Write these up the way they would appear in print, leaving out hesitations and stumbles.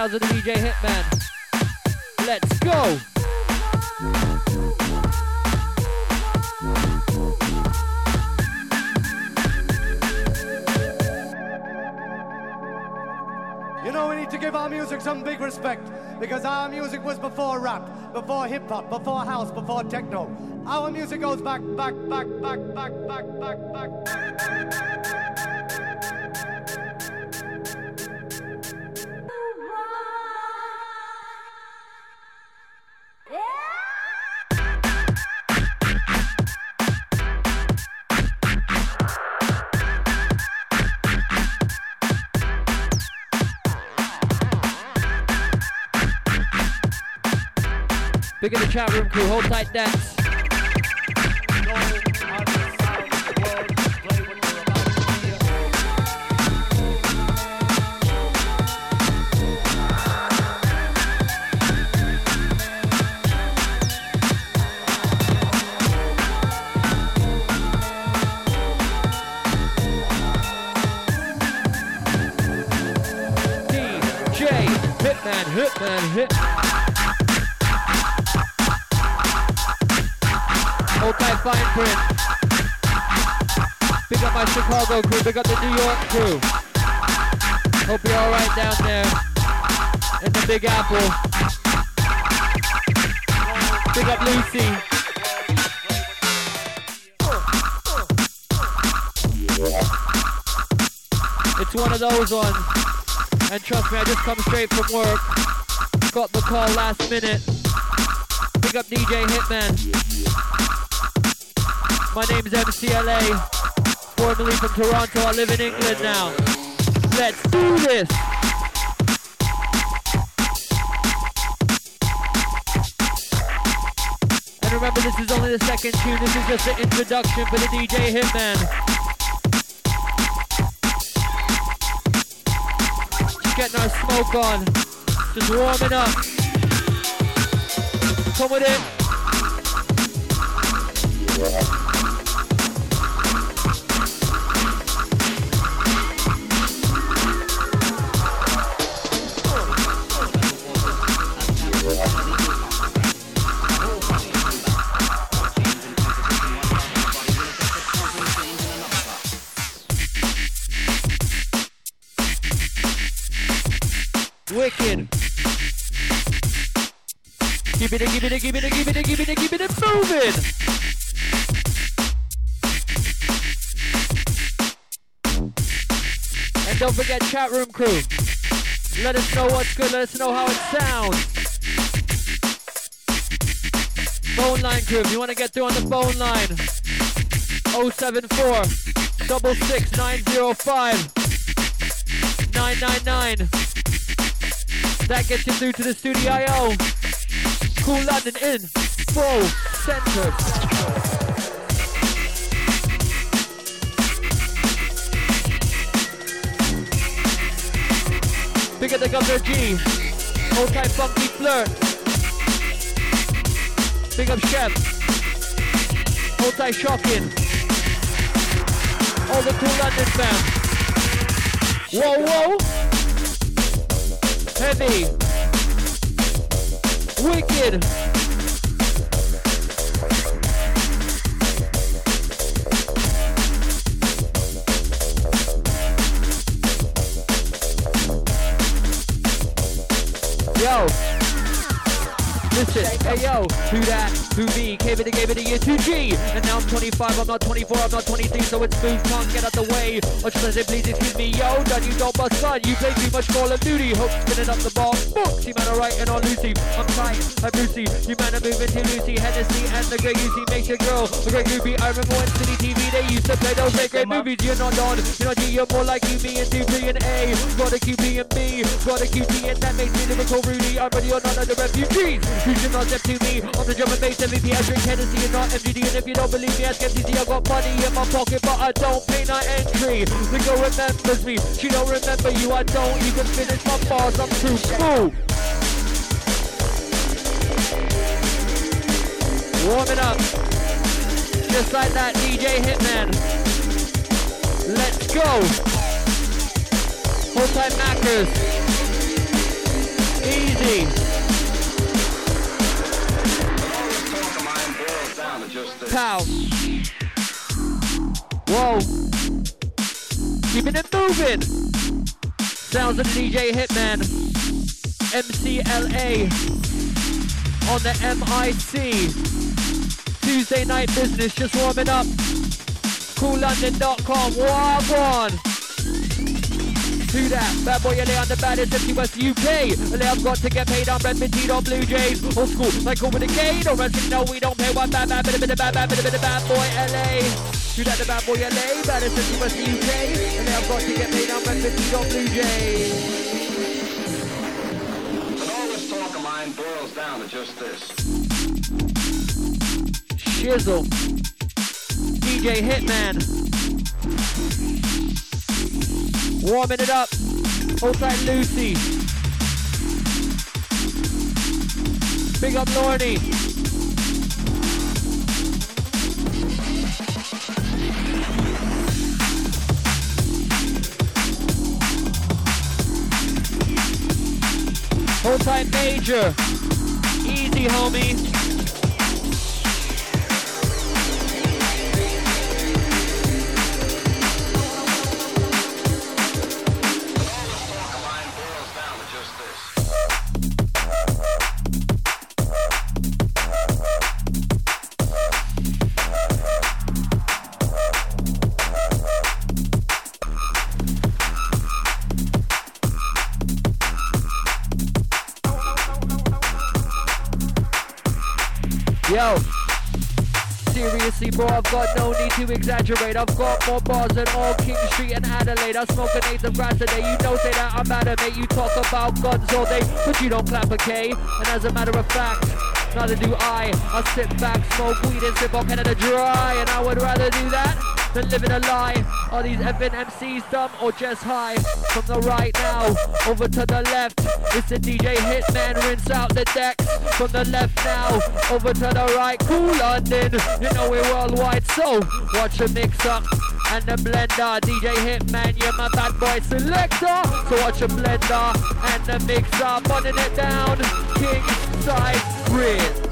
sounds of the DJ Hitman. Let's go! You know, we need to give our music some big respect, because our music was before rap, before hip-hop, before house, before techno. Our music goes back. Big in the chat room crew, hold tight dance. DJ Hitman. Hold tight, fine print. Big up my Chicago crew, big up the New York crew. Hope you're alright down there in the Big Apple. Big up Lucy. It's one of those ones. And trust me, I just come straight from work. Got the call last minute. Big up DJ Hitman. My name's MCLA, formerly from Toronto. I live in England now. Let's do this! And remember, this is only the second tune. This is just the introduction for the DJ Hitman. Just getting our smoke on. Just warming up. Come with it. Wicked. Keep it moving. And don't forget chat room crew. Let us know what's good. Let us know how it sounds. Phone line crew, if you want to get through on the phone line. 074 66 905 999. That gets you through to the studio. Cool London in full center. Big up the Governor G. Hold tight funky flirt. Big up Chef. Hold tight shocking. All the Cool London fam. Whoa. Heavy. Wicked. Yo. Listen, hey yo, who that, who me, gave it a year 2G, and now I'm 25, I'm not 24, I'm not 23, so it's smooth, can't get out the way, or should I say please excuse me, yo, done you don't bust son, you play too much Call of Duty, hope spinning up the ball, books, you man are writing on Lucy, I'm tight, like Brucey, you man are moving to Lucy, Hennessy, and the great Lucy makes your girl, a great groupie, I remember when City TV, they used to play those great movies, you're not on, you're not G, you're more like you, me, and D, P, and A, got a QP and B, got a QT, and that makes me lyrical Rudy, I'm ready or not of the refugees, you should not step to me on the drum and bass MVP. I drink Hennessy and not MGD. And if you don't believe me, ask MTC. I got money in my pocket, but I don't pay no entry. The girl remembers me, she don't remember you. I don't even finish my bars. I'm too cool. Warming up, just like that, DJ Hitman. Let's go. Hold tight, Mackers. Easy. Pow. Whoa. Keeping it moving. Sounds of the DJ Hitman. MCLA. On the MIC. Tuesday night business, just warming up. CoolLondon.com. Wagwan. Do that, bad boy LA on the baddest empty West UK. LA, I've got to get paid, I'm red petite on Blue Jays. Old school, like over the gate, or wrestling, no we don't pay. One bad boy LA. Do that, the bad boy LA, baddest empty West UK. LA, I've got to get paid, I'm red petite on Blue Jays. And all this talk of mine boils down to just this. Shizzle. DJ Hitman. Warming it up. Hold tight, Lucy. Big up, Lordy. Hold tight, Major. Easy, homie. Yo, seriously bro, I've got no need to exaggerate. I've got more bars than all King Street and Adelaide. I smoke an eighth of grass a day. You don't say that I'm mad at mate. You talk about guns all day, but you don't clap, okay? And as a matter of fact, neither do I. I sit back, smoke weed and sip on Canada Dry. And I would rather do that than living a lie. Are these effing MCs dumb or just high? From the right now, over to the left, it's the DJ Hitman, rinse out the decks. From the left now, over to the right, Cool London, you know we're worldwide, so watch the mix up and the blender. DJ Hitman, you're my bad boy selector, so watch the blender and the mixer, burning it down, king size grid.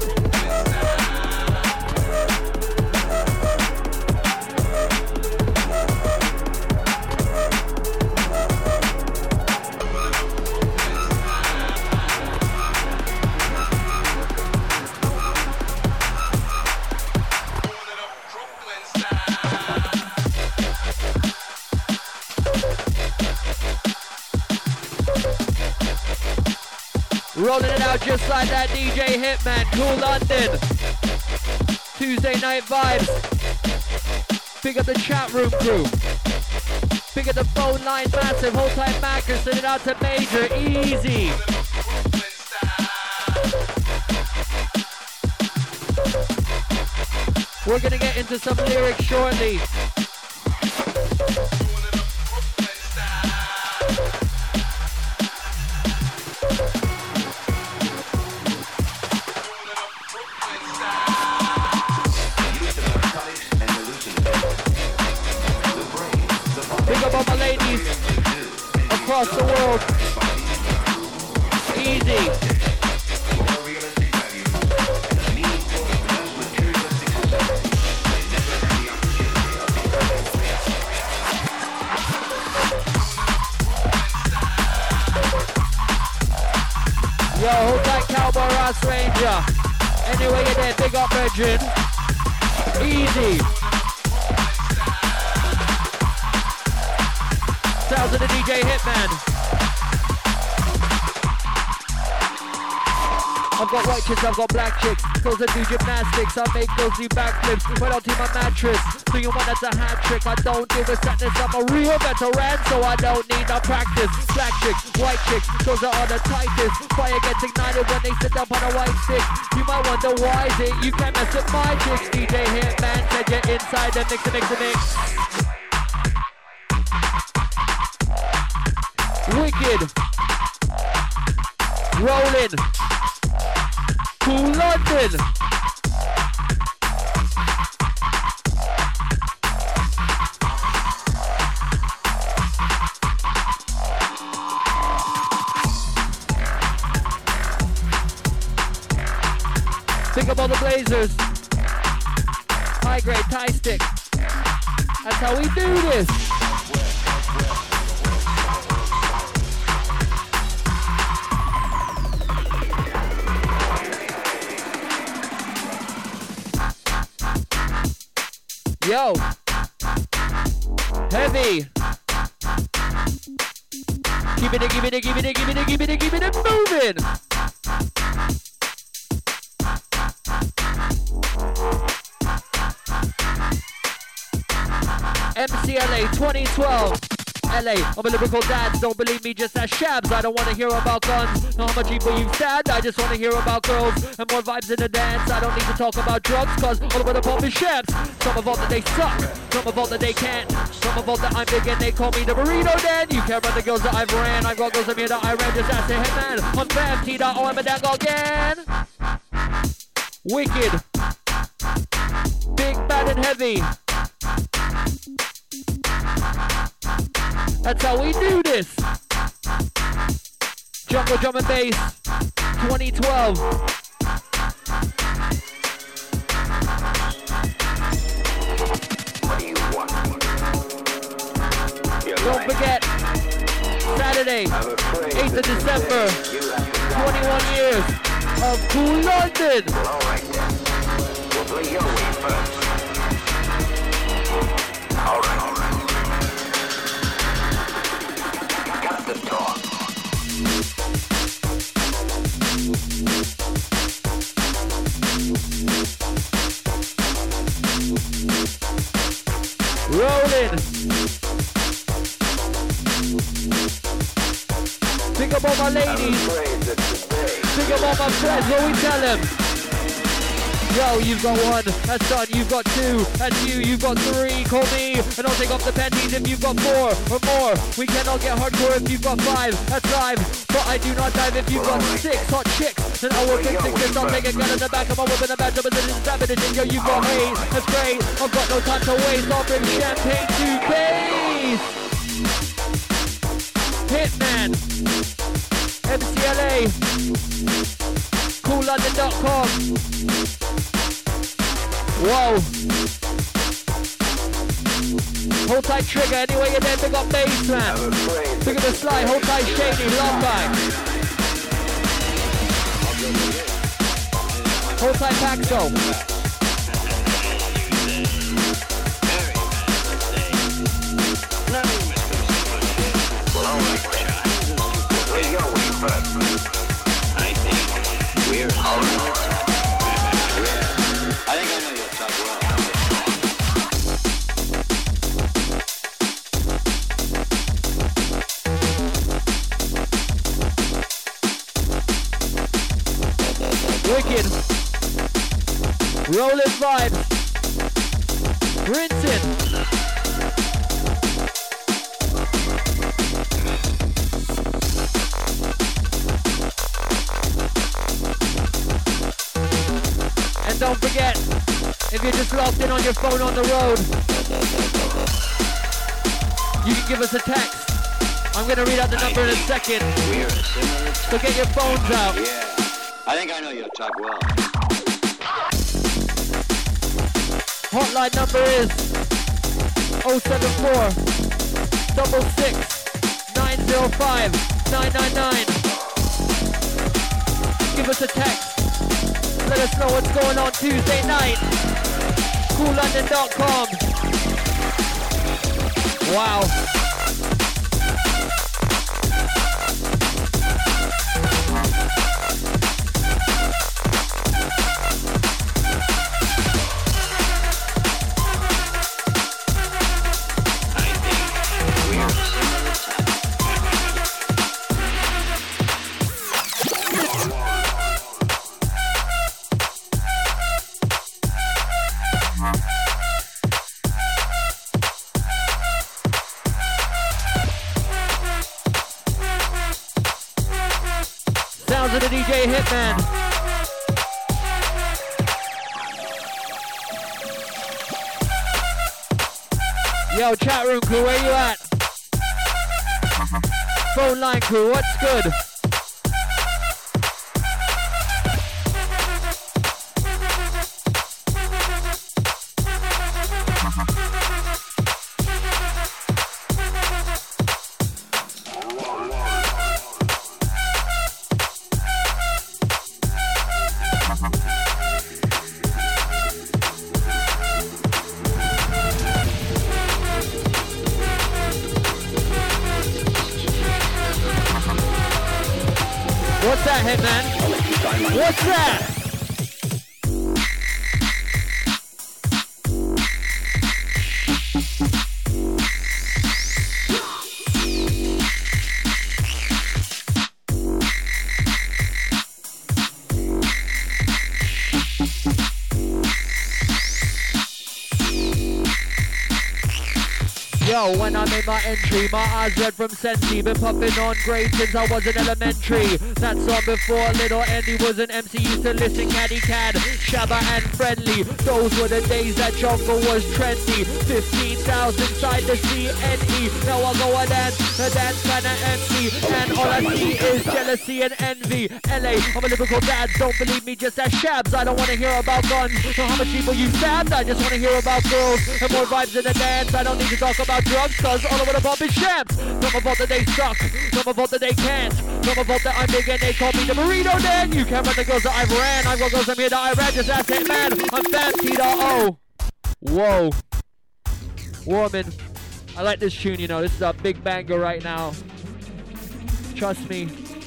Rolling it out just like that, DJ Hitman, Cool London. Tuesday night vibes. Big up the chat room crew. Big up the phone line massive. Hold tight, Macker. Send it out to Major. Easy. We're gonna get into some lyrics shortly. Big up all my ladies across the world. Easy. Yo, hold that Cowboy Ross Ranger. Anyway you're there, big up Virgin. Easy. Sounds of the DJ Hitman. I've got white chicks, I've got black chicks. Girls that do gymnastics, I make girls do backflips right onto my mattress. Do you want that's a hat trick? I don't do the sadness, I'm a real veteran, so I don't need no practice. Black chicks, white chicks, those are all the tightest. Fire gets ignited when they sit up on a white stick. You might wonder why is it you can't mess with my chicks. DJ Hitman said you're inside the mix, mix, mix. Wicked. Rolling. Cool London. Think about the Blazers. High grade tie stick. That's how we do this. Yo. Heavy. Keep it, keep it, keep it, keep it, keep it, keep it moving. MCLA 2012. LA, I'm a lyrical dad, don't believe me, just ask Shabs. I don't want to hear about guns, not how much evil you've stabbed. I just want to hear about girls and more vibes in the dance. I don't need to talk about drugs, cause all over the pump is Shabs. Some of all that they suck, some of all that they can't, some of all that I'm big and they call me the burrito Dan. You can't run the girls that I've ran, I got girls that me that I ran, just ask the headman. I'm Fam, T.O, I'm a dang again. Wicked. Big, bad and heavy. That's how we do this. Jungle Drum and Bass 2012. What do you want? Don't forget, Saturday, 8th of December, 21 years of Cool London. All right then. We'll play your way first. All right. Got the talk. Rolling. Think about my ladies. Think about my friends. What we tell them? Yo, you've got one, that's done, you've got two, that's you've got three, call me, and I'll take off the panties if you've got four or more. We cannot get hardcore if you've got five, that's live, but I do not dive if you've got six hot chicks, then I will pick six, I'll take a gun in the back of my whip in the back of the stab it, and yo, you've got eight, that's great, I've got no time to waste, I'll bring champagne to base. Hitman, MCLA, CoolLondon.com. Whoa. Hold tight trigger, anyway you're there, big up bass man. Look at the slide, hold tight shady, long guy. Hold tight Paxo. Well, all right then. Where's your way first? I think we're all right. I think I know your talk well. Wicked. Rolling vibes. Rinsing. And don't forget, if you're just logged in on your phone on the road, you can give us a text. I'm going to read out the number in a second. So get your phones out. Yeah, I think I know your talk well. Hotline number is 074 66 905 999. Give us a text. Let us know what's going on Tuesday night. CoolLondon.com. Wow. Sounds of the DJ Hitman. Yo, chat room crew, where you at? Phone line crew, what's good? Hitman? What's that? Yo, when I made my entry, my eyes red from Sensi. Been puffing on grade since I was in elementary. That song before Little Andy was an MC. Used to listen Caddy Cad, Shabba and Friendly. Those were the days that jungle was trendy. 15,000 side the CNE. Now I go and dance, the dance kinda empty. And all I see is jealousy and envy. LA, I'm a lyrical dad, don't believe me, just ask Shabs. I don't wanna hear about guns, or how much people you stabbed. I just wanna hear about girls and more vibes in the dance. I don't need to talk about drugs, cause all over the pump is shams. Some of all that they suck, some of all that they can't. Some of all that I'm big and they call me the burrito Dan. You can't run the girls that I've ran. I've got girls from here that I ran, just ask it, man. I'm fat, T.O. Whoa. Warman. I like this tune, you know. This is a big banger right now. Trust me.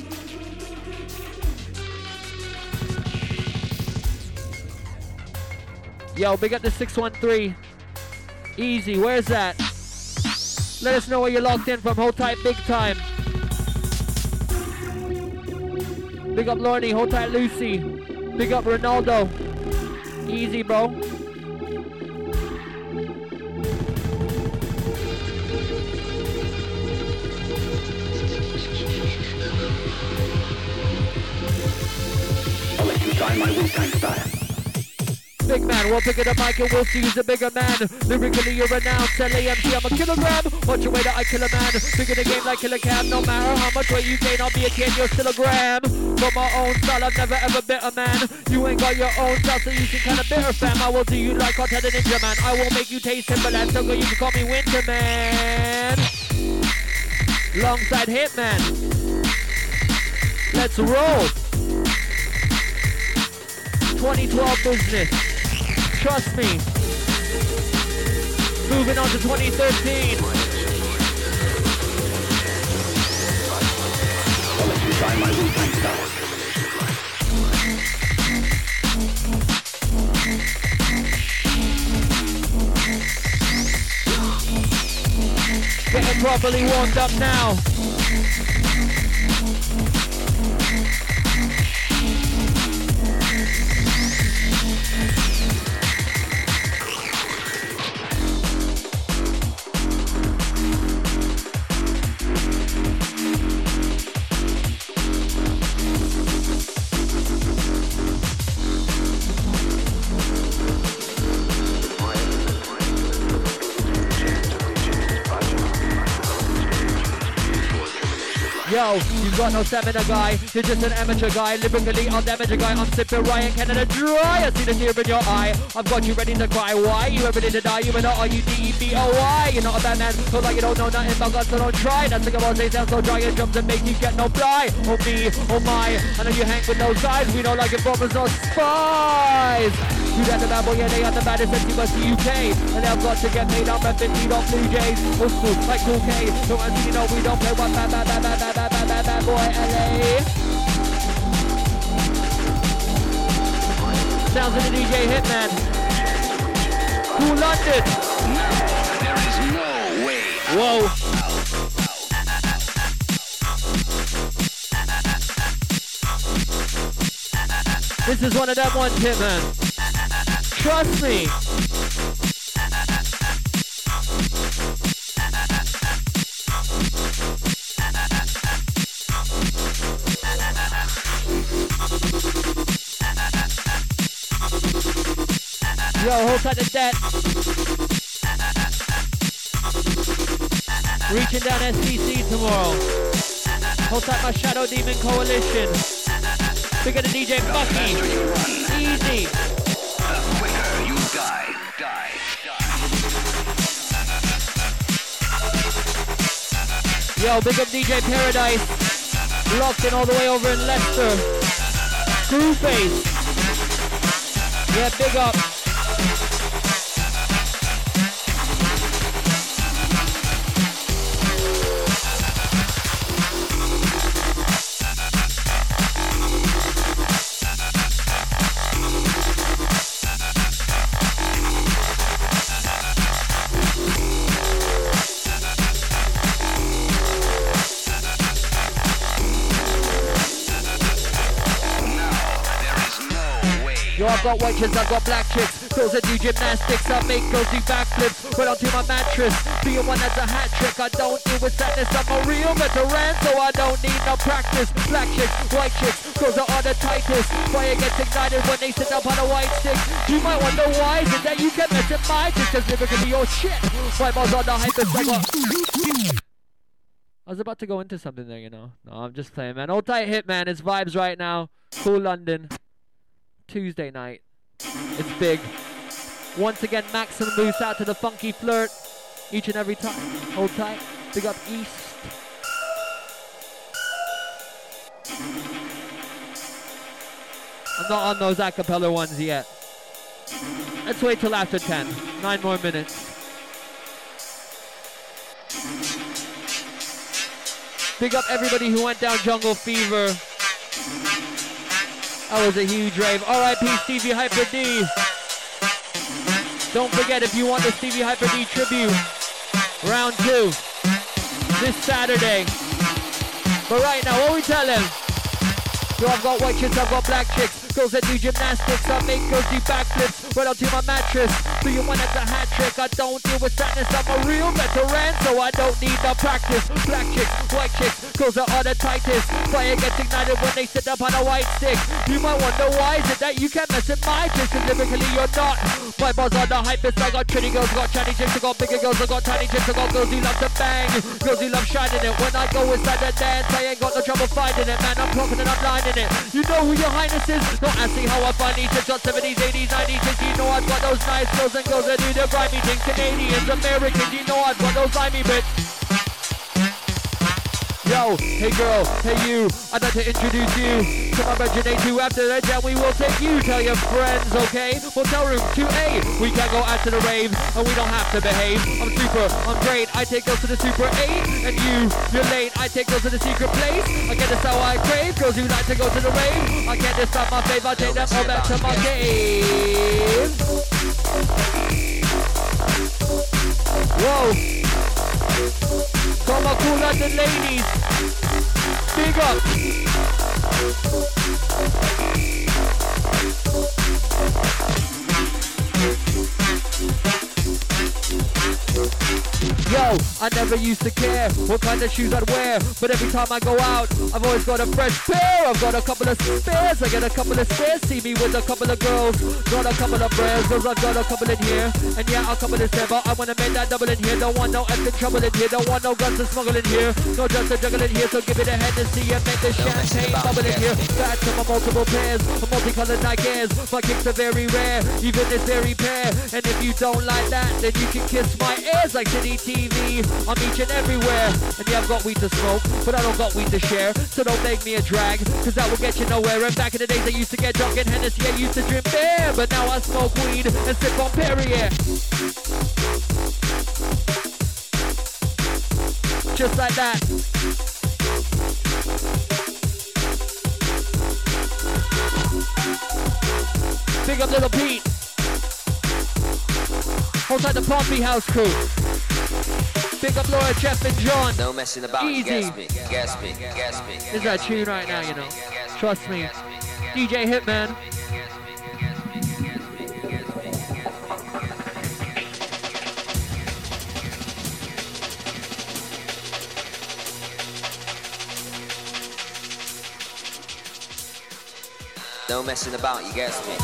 Yo, big up the 613. Easy, where's that? Let us know where you're locked in from. Hold tight, big time. Big up Lorne, hold tight, Lucy. Big up Ronaldo. Easy, bro. I'll let you try my Wu-Tang style. Big man, we'll pick it up, Mike, and we'll see who's a bigger man. Lyrically, you're renowned. LAMC, I'm a kilogram. Watch your way that I kill a man. Bigger the game like Killer Cam. No matter how much weight you gain, I'll be a kid, you're still a gram. Got my own style, I've never ever bit a man. You ain't got your own style, so you seem kinda bitter, fam. I will do you like Content and Ninja Man. I will make you taste Timberland, so you can call me Winter Man. Longside Hitman. Let's roll. 2012 business. Trust me. Moving on to 2013. I'll let you try my Wu-Tang style. Getting properly warmed up now. Yo, you got no stamina, guy. You're just an amateur guy. Lyrically, I'll damage a guy. I'm sipping Ryan Canada dry. I see the tear in your eye. I've got you ready to cry. Why? You ever ready to die? You are not R-U-D-E-B-O-Y. You're not a bad man. So like you don't know nothing about God, so don't try. That's like about they sound so dry. Your drums and make you get no fly. Oh me, oh my. I know you hang with those guys. We don't like informers or spies. You got the bad boy, yeah, they are the baddest MC West the UK. And they've got to get paid up and 50 off Blue Jays. Old school, like Cool K. So as you know, we don't play one bad boy LA. Sounds of the DJ Hitman. Cool London. No, there is no way. Whoa. This is one of them ones, Hitman. Trust me. Yo, hold tight to that. Reaching down STC tomorrow. Hold tight my Shadow Demon Coalition. Bigger than DJ Bucky. Easy. The quicker you die. Yo, big up DJ Paradise. Locked in all the way over in Leicester. Screwface. Yeah, big up. Yo, I've got white chicks, I've got black chicks. Girls that do gymnastics, I make girls do backflips right onto my mattress. Being one that's a hat trick, I don't deal with sadness. I'm a real veteran, so I don't need no practice. Black chicks, white chicks, girls are the tightest. Fire gets ignited when they sit up on a white stick. You might wonder why is it that you can mess with my just cause lyrically your shit. My balls on the hyper. I was about to go into something there, you know. No, I'm just playing, man. Old tight hit, man. It's vibes right now. Cool London. Tuesday night. It's big. Once again, Max and Moose out to the funky flirt. Each and every time. Hold tight. Big up East. I'm not on those acapella ones yet. Let's wait till after 10. 9 more minutes. Big up everybody who went down Jungle Fever. That was a huge rave. R.I.P. Stevie Hyper D. Don't forget, if you want the Stevie Hyper D tribute, round 2, this Saturday. But right now, what we tell him? Yo, I've got white chicks, I've got black chicks. Girls that do gymnastics, I make girls do backflips right onto my mattress. Do you want that's a hat trick? I don't deal with sadness. I'm a real veteran, so I don't need no practice. Black chicks, white chicks, girls are the tightest. Fire gets ignited when they sit up on a white stick. You might wonder why is it that you can't mess with my chicks, cause lyrically you're not. My bars are the hypest. I got pretty girls, I got chatty chicks, I got bigger girls, I got tiny chicks, I got girls who love to bang, girls who love shining it. When I go inside the dance, I ain't got no trouble finding it, man. I'm talking and I'm lining it. You know who your highness is. Don't ask me how I find these chicks on 70s, 80s, 90s. You know I've got those nice girls and girls that do the grimy things. Canadians, Americans, you know I've got those limey bits. Yo, hey girl, hey you, I'd like to introduce you to my Regine 2. After the jam we will take you, tell your friends, okay? Motel room 2A, we can go out to the rave, and we don't have to behave. I'm super, I'm great, I take girls to the Super 8, and you're late, I take girls to the secret place. I get this how I crave, girls who like to go to the rave. I can't decide my fave, I take them all back to my cave. Whoa. Come on, cool London ladies. Big up. Yo, I never used to care what kind of shoes I'd wear, but every time I go out, I've always got a fresh pair. I've got a couple of spares, I get a couple of spares. See me with a couple of girls, got a couple of prayers, cause I've got a couple in here. And yeah, a couple is there, but I wanna make that double in here. Don't want no effing trouble in here, don't want no guns to smuggle in here. No drugs to juggle in here, so give it a Hennessy and make the champagne bubble in here. Back to my multiple pairs, my multicolored Nikes. My kicks are very rare, even this very pair. And if you don't like that, then you can kiss my ears like City TV. I'm each and everywhere, and yeah, I've got weed to smoke, but I don't got weed to share. So don't make me a drag, cause that will get you nowhere. And back in the days I used to get drunk in Hennessy, I used to drink beer, but now I smoke weed and sip on Perrier. Just like that. Big up Little Pete. Hold tight the Pompey House crew. Big up Laura, Jeff, and John. No messing about. Easy. Gas me. Is that tune right now, you know? Trust me. DJ Hitman. No messing about, you gas me.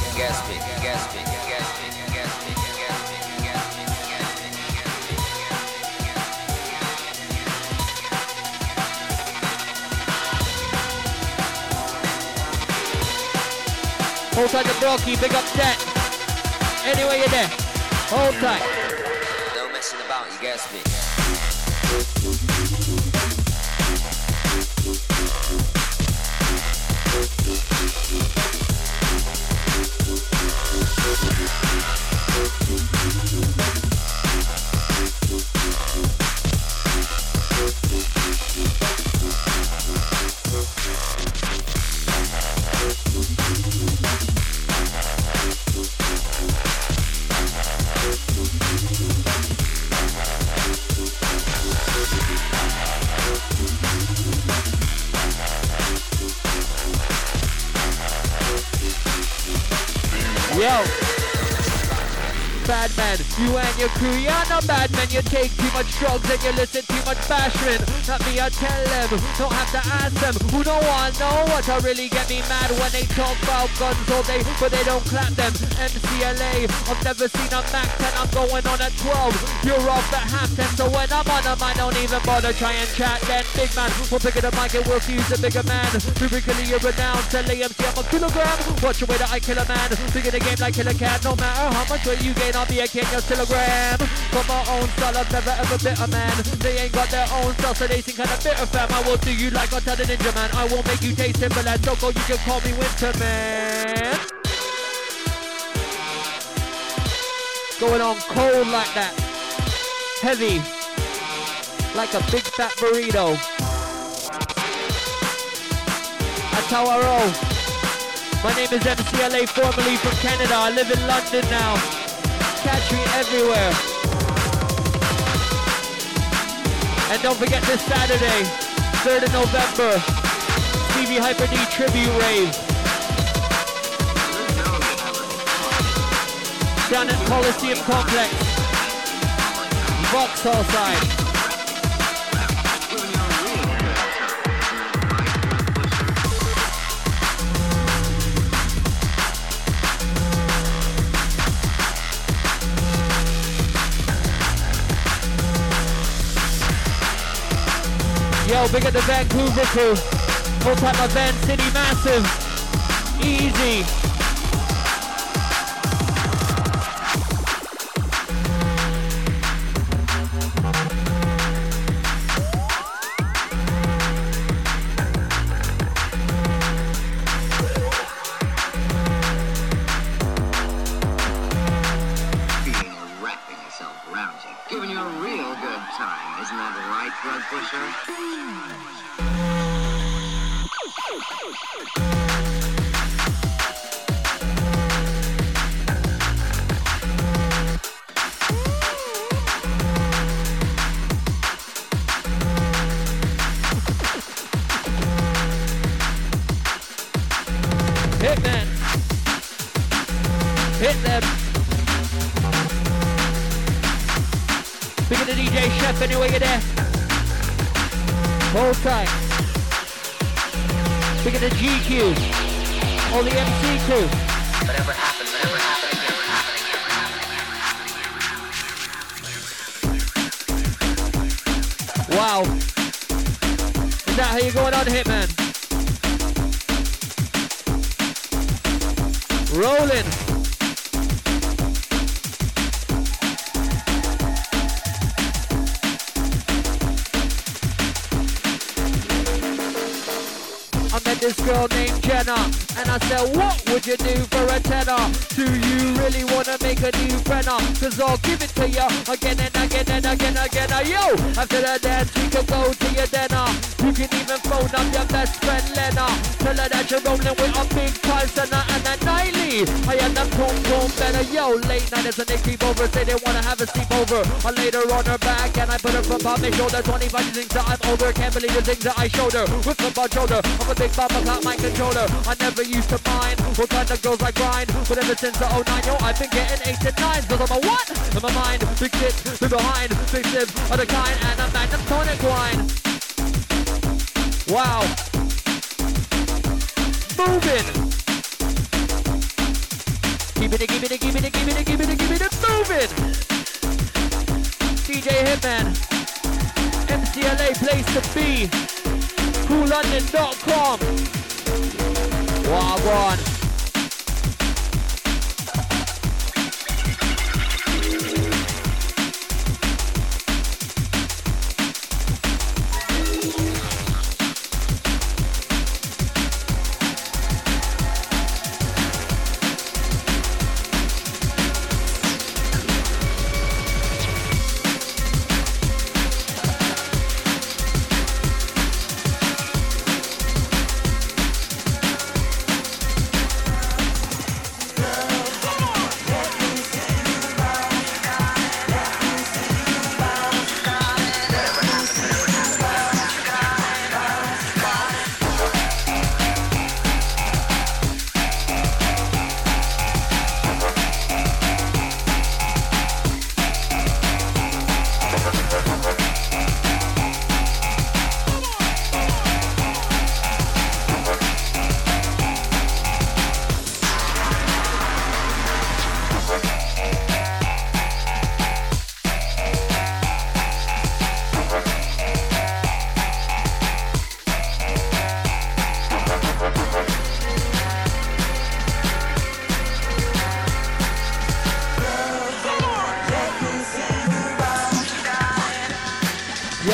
Hold tight to Brocky, big up set. Anyway you're there. Hold tight. No messing about, you gas me. Yo. Bad man, you and your crew, you're not bad man. You take too much drugs and you listen too much bashment. Not me, I tell them, don't have to ask them. Who don't want to know what to really get me mad when they talk about guns all day, but they don't clap them. MCLA, I've never seen a Mac 10, I'm going on at 12. You're off at half 10, so when I'm on them, I don't even bother try and chat. Then big man, we'll pick it up, mic and we'll fuse a bigger man. Lyrically, you're renowned, tell AMC I'm a kilogram. Watch the way that I kill a man, big in the game like Killer Cat. No matter how much weight you gain, I'll be a king, you're still a gram. From my own style, I've never ever bit a man. They ain't got their own style, so they seem kinda bitter fam. I will do you like I tell the ninja man. I will make you taste Timberland. Choco, you can call me Winter Man. Going on cold like that. Heavy. Like a big fat burrito. That's how I roll. My name is MCLA, formerly from Canada. I live in London now. Catch me everywhere. And don't forget this Saturday, 3rd of November, Stevie Hyper D Tribute Rave. Down at Coliseum Complex, Vauxhall side. Yo, big at the Vancouver crew. Whole time of Van City massive. Easy. Hitman. Hit them. Big of the DJ Chef anyway you're there. Hold tight. Big of the GQ. All the MC crew. Whatever happened again. Wow. Is that how you're going on, Hitman? Rolling. I met this girl named Jenna, and I said, what would you do for a tenner? Do you really wanna make a new friend? Cause I'll give it to you again and again and again and again. Yo, after the dance we can go to your dinner. You can even phone up your best friend Lena. Tell her that you're rolling with a big Tyson and a Niley. I am the boom boom better. Yo, late nighters and they creep over, say they wanna have a sleepover. I laid her on her back and I put her foot on my shoulder. 25 things that I'm over, can't believe the things that I showed her. With the butt shoulder, I'm a big bumper, got my controller. I never used to mind what kind of girls I grind, but ever since the 09, yo, I've been getting 8s and 9s. Cause I'm a what? In my mind, big shit, big behind, big sip of the kind, and a magnum tonic wine. Wow. Moving. Keep it, keep it, keep it, keep it, keep it, keep it, moving. DJ Hitman. MCLA place to be. CoolLondon.com. Wagwan.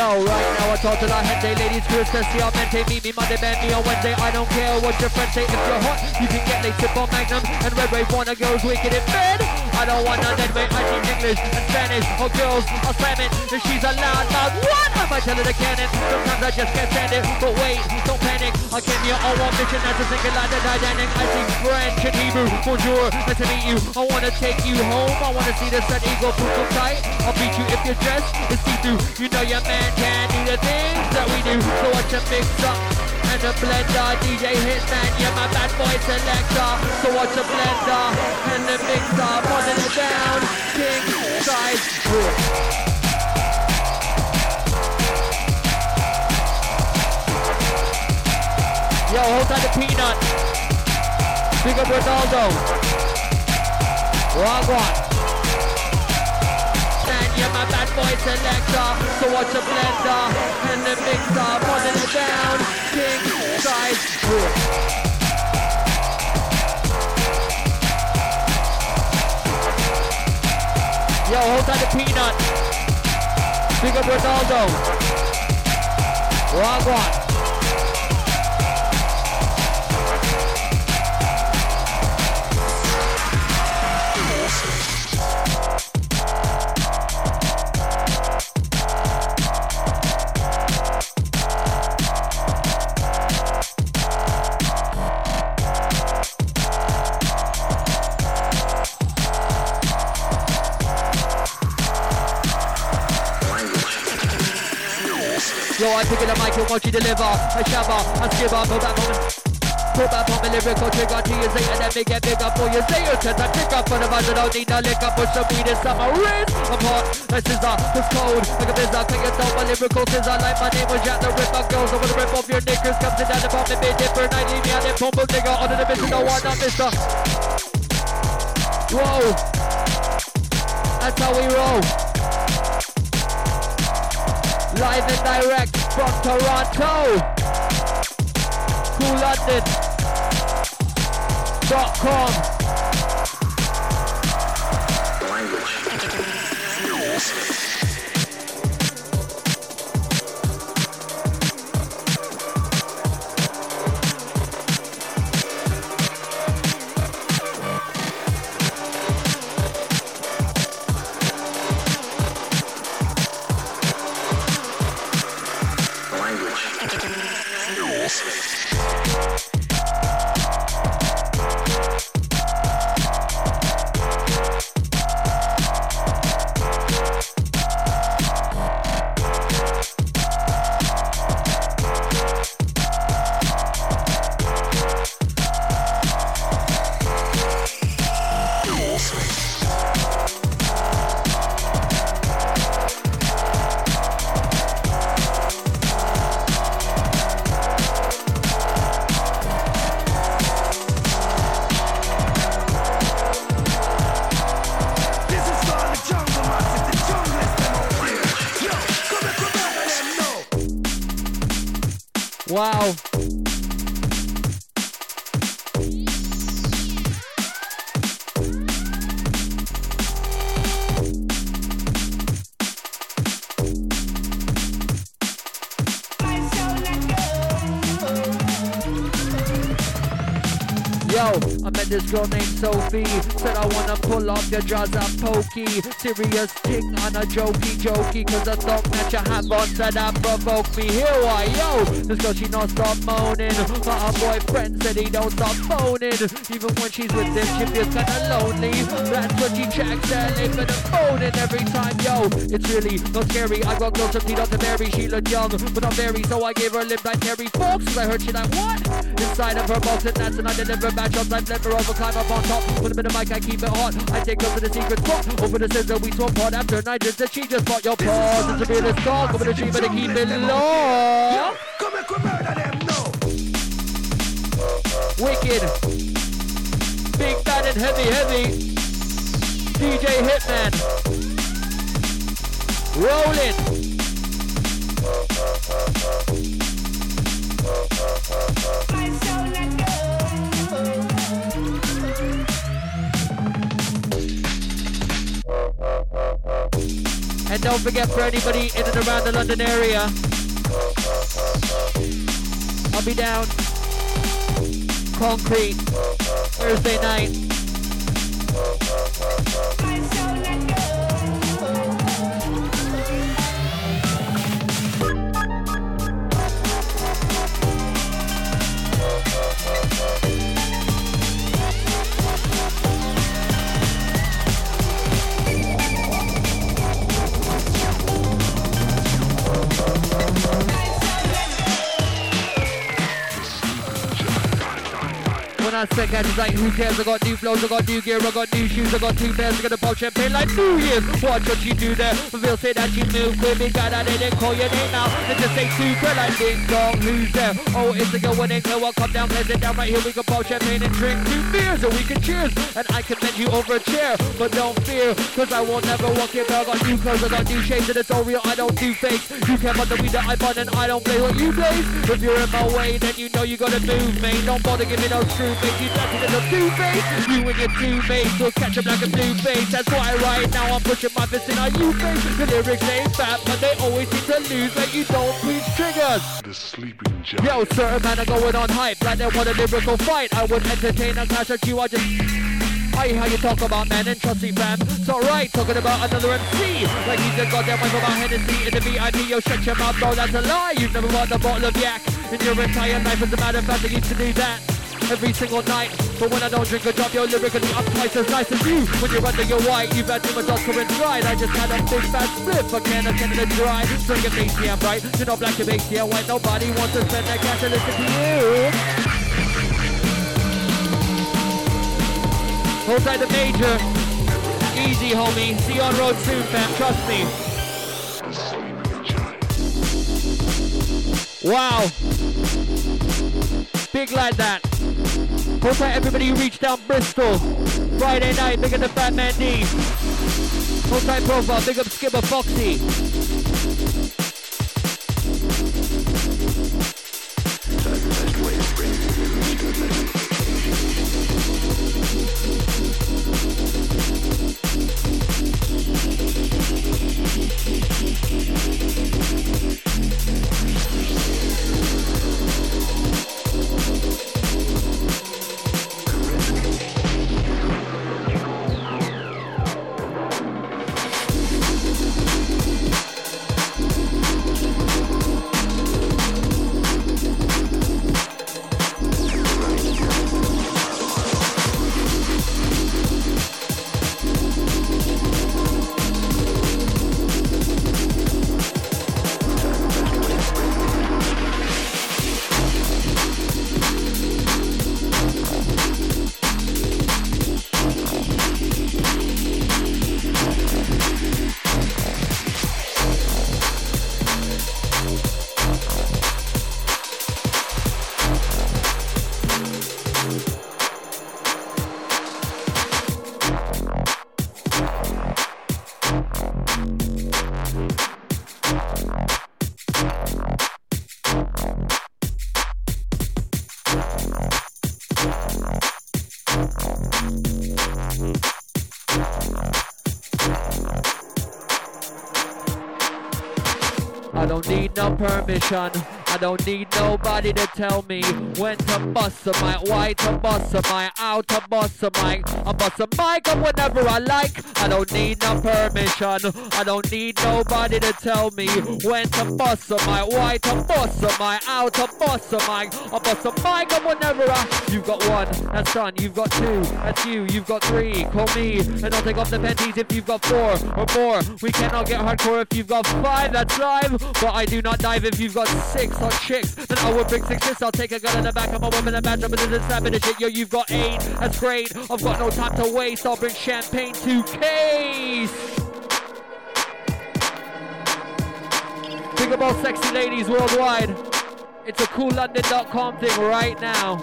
Yo, right now I talk to la gente, ladies, Christesiamente, meet me Monday, man, me on Wednesday. I don't care what your friends say. If you're hot, you can get late, sip on Magnum, and Red Wave wanna girls wicked in bed. I don't want none that way. I teach English and Spanish, or girls, I'll slam it. If she's a loud, what? I might tell her to cannon. Sometimes I just can't stand it, but wait, don't panic. I came here on one mission, that's a single line, the dynamic. I speak French and Hebrew, bonjour, nice to meet you. I wanna take you home, I wanna see the Sun Eagle poop tight. I'll beat you if your dress is see-through. You know your man can do the things that we do. So watch a mix up and a blender. DJ Hitman, you're my bad boy selector. So watch a blender and the mixer. Putting it down, king size group. Yo, hold on the peanut. Big up Ronaldo. Wrong one. You're my bad boy selector, so watch a blender and the mixer, putting it down, king size group. Yo, hold on the peanut. Big up Ronaldo. Wrong one. Yo, I pick it up, mic and watch you deliver. I shabba, I skibber, put that on my lyrical trigger to your zay and then make it bigger for your zay. Turn that trick up for the buzz, I don't need no liquor. Push some weed in summer wrist. I'm hot, my scissor, it's cold, like a blizzard. Cut yourself my lyrical scissor, like my name was Jack the Ripper. Girls, I wanna rip off your knickers. Comes in down the bottom, big dipper. Night, leave me out there, pump nigga. Under the mission, no one, not mister. Whoa, that's how we roll. Live and direct from Toronto. CoolLondon.com. Wow. Yo, I met this girl named Sophie. Said I wanna pull off your jaws up pokey. Serious thing on a jokey. Cause the thought that you have on said that provoke me. Here why, yo, this girl she don't stop moaning. But her boyfriend said he don't stop phoning. Even when she's with him, she feels kinda lonely. That's what she checks that ain't been phoning every time, yo. It's really not scary. I got girls from Tito to Mary. She looked young, but not very. So I gave her a lip like Terry Fox. Cause I heard she like, what? Inside of her box, and that's and I deliver matchups. I've never over, climb up on top. With a bit of mic, I keep it hot. I take her to the secret spot. Over the scissor, we swap hard after night. Just that she just bought your paws. It's a realist talk. Over the tree, better keep it low. Come and murder them now. Wicked. Big bad and heavy. DJ Hitman. Rolling. And don't forget, for anybody in and around the London area, I'll be down Concrete Thursday night. I said, guys, it's like, who cares? I got new flows, I got new gear, I got new shoes, I got 2 pairs, I got a pop champagne like New Year's. Watch what you do there. Reveal say that you move quick, God, I didn't call your name now. Then just say super like ding dong, who's there? Oh, it's the girl when they go, I'll come down, place it down right here. We can pop champagne and drink 2 beers, or we can cheers. And I can bend you over a chair, but don't fear, cause I will never walk in there. I got new clothes, I got new shades, and it's all real, I don't do fakes. You can't bother with the iPod, and I don't play what you play. If you're in my way, then you know you gotta move, mate. Don't bother giving no true face. You nothing in the two-face. You and your two-mates will catch 'em like a blue face. That's why right now I'm pushing my fist in on you face. The lyrics ain't fat, but they always seem to lose. Like you don't preach triggers. The sleeping giant. Yo, certain man are going on hype like they want a lyrical fight. I would entertain and clash at you. I just I hear how you talk about man and trusty fam. It's alright talking about another MC. Like he's a goddamn wife about Hennessy in the VIP. Yo, shut your mouth, bro, that's a lie. You've never bought a bottle of yak in your entire life. As a matter of fact, I used to do that every single night. But when I don't drink a drop, yo, lyrically I'm twice as nice as you. When you're under your white, you've had too much Oscar and Pride. I just had a big fat spliff, a can of Canada Dry. Drink it makes me, I'm right. You're not black, you makes me, white. Nobody wants to spend that cash to listen to you. Hold tight the major. Easy, homie. See you on road soon, fam. Trust me. Wow. Big like that. Hold tight everybody who reached down Bristol. Friday night, big up the Fat Man D. Hold tight profile, big up Skipper Foxy. I don't need no permission. I don't need nobody to tell me when to bust a mic, why to bust a mic, how to bust a mic. I bust a mic up whenever I like. I don't need no permission. I don't need nobody to tell me when to bust a mic, why to bust a mic, how to bust a mic. I bust a mic up whenever I. You've got 1, that's done. You've got 2, that's you. You've got 3, call me, and I'll take off the panties if you've got 4 or more. We cannot get hardcore if you've got 5, that's live. But I do not dive if you've got 6 hot chicks. Then I will bring 6. I'll take a gun in the back of my woman and match up and then stabbing the shit. Yo, you've got 8, that's great. I've got no time to waste. I'll bring champagne to case. Think about sexy ladies worldwide. It's a coollondon.com thing right now.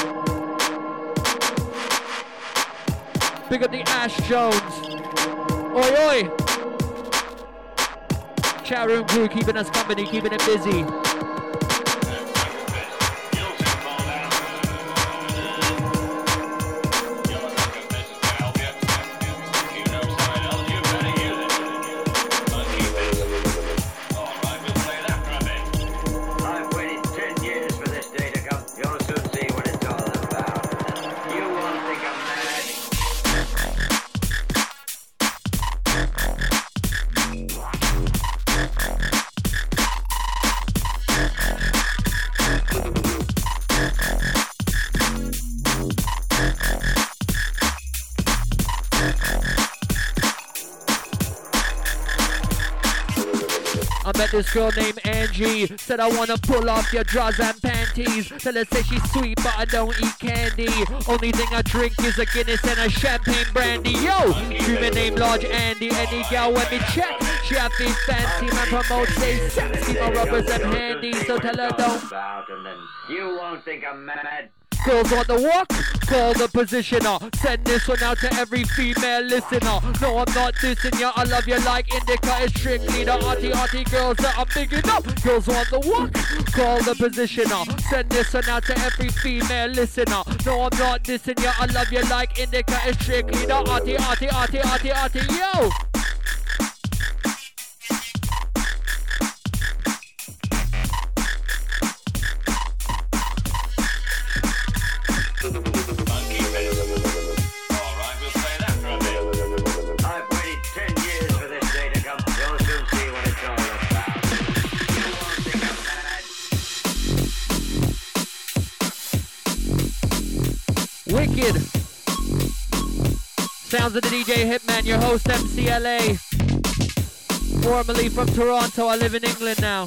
Big up the Ash Jones. Oi, oi. Chat room crew keeping us company, keeping it busy. I met this girl named Angie. Said I wanna pull off your drawers and panties. Tell her say she's sweet but I don't eat candy. Only thing I drink is a Guinness and a champagne brandy. Yo, dreamer named Large Andy. Any gal when me check, she have this fancy man promote say sexy. My rubbers and handy, so tell her don't. And then you won't think I'm mad. Girls on the walk, call the positioner. Send this one out to every female listener. No, I'm not dissing ya, I love you like indica. It's strictly the arty girls that I'm picking up. Girls on the walk, call the positioner. Send this one out to every female listener. No, I'm not dissing ya, I love you like indica. It's strictly the arty, yo. Wicked. Sounds of the DJ Hitman, your host MCLA. Formerly from Toronto, I live in England now.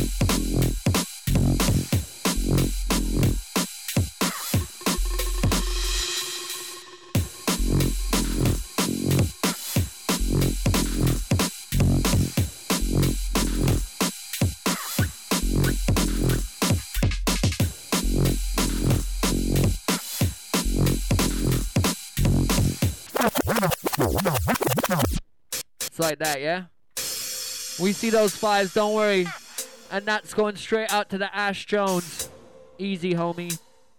It's like that, yeah? We see those fives, don't worry. And that's going straight out to the Ash Jones. Easy, homie.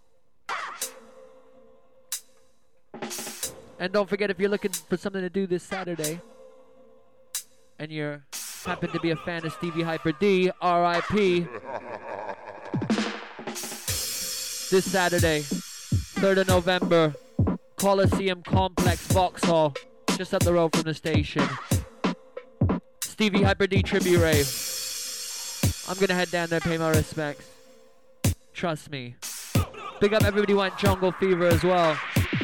And don't forget, if you're looking for something to do this Saturday, and you happen to be a fan of Stevie Hyper D, R.I.P. This Saturday, 3rd of November, Coliseum Complex, Vauxhall, just up the road from the station. Stevie Hyper D tribute rave. I'm gonna head down there, pay my respects. Trust me. Big up everybody who want Jungle Fever as well.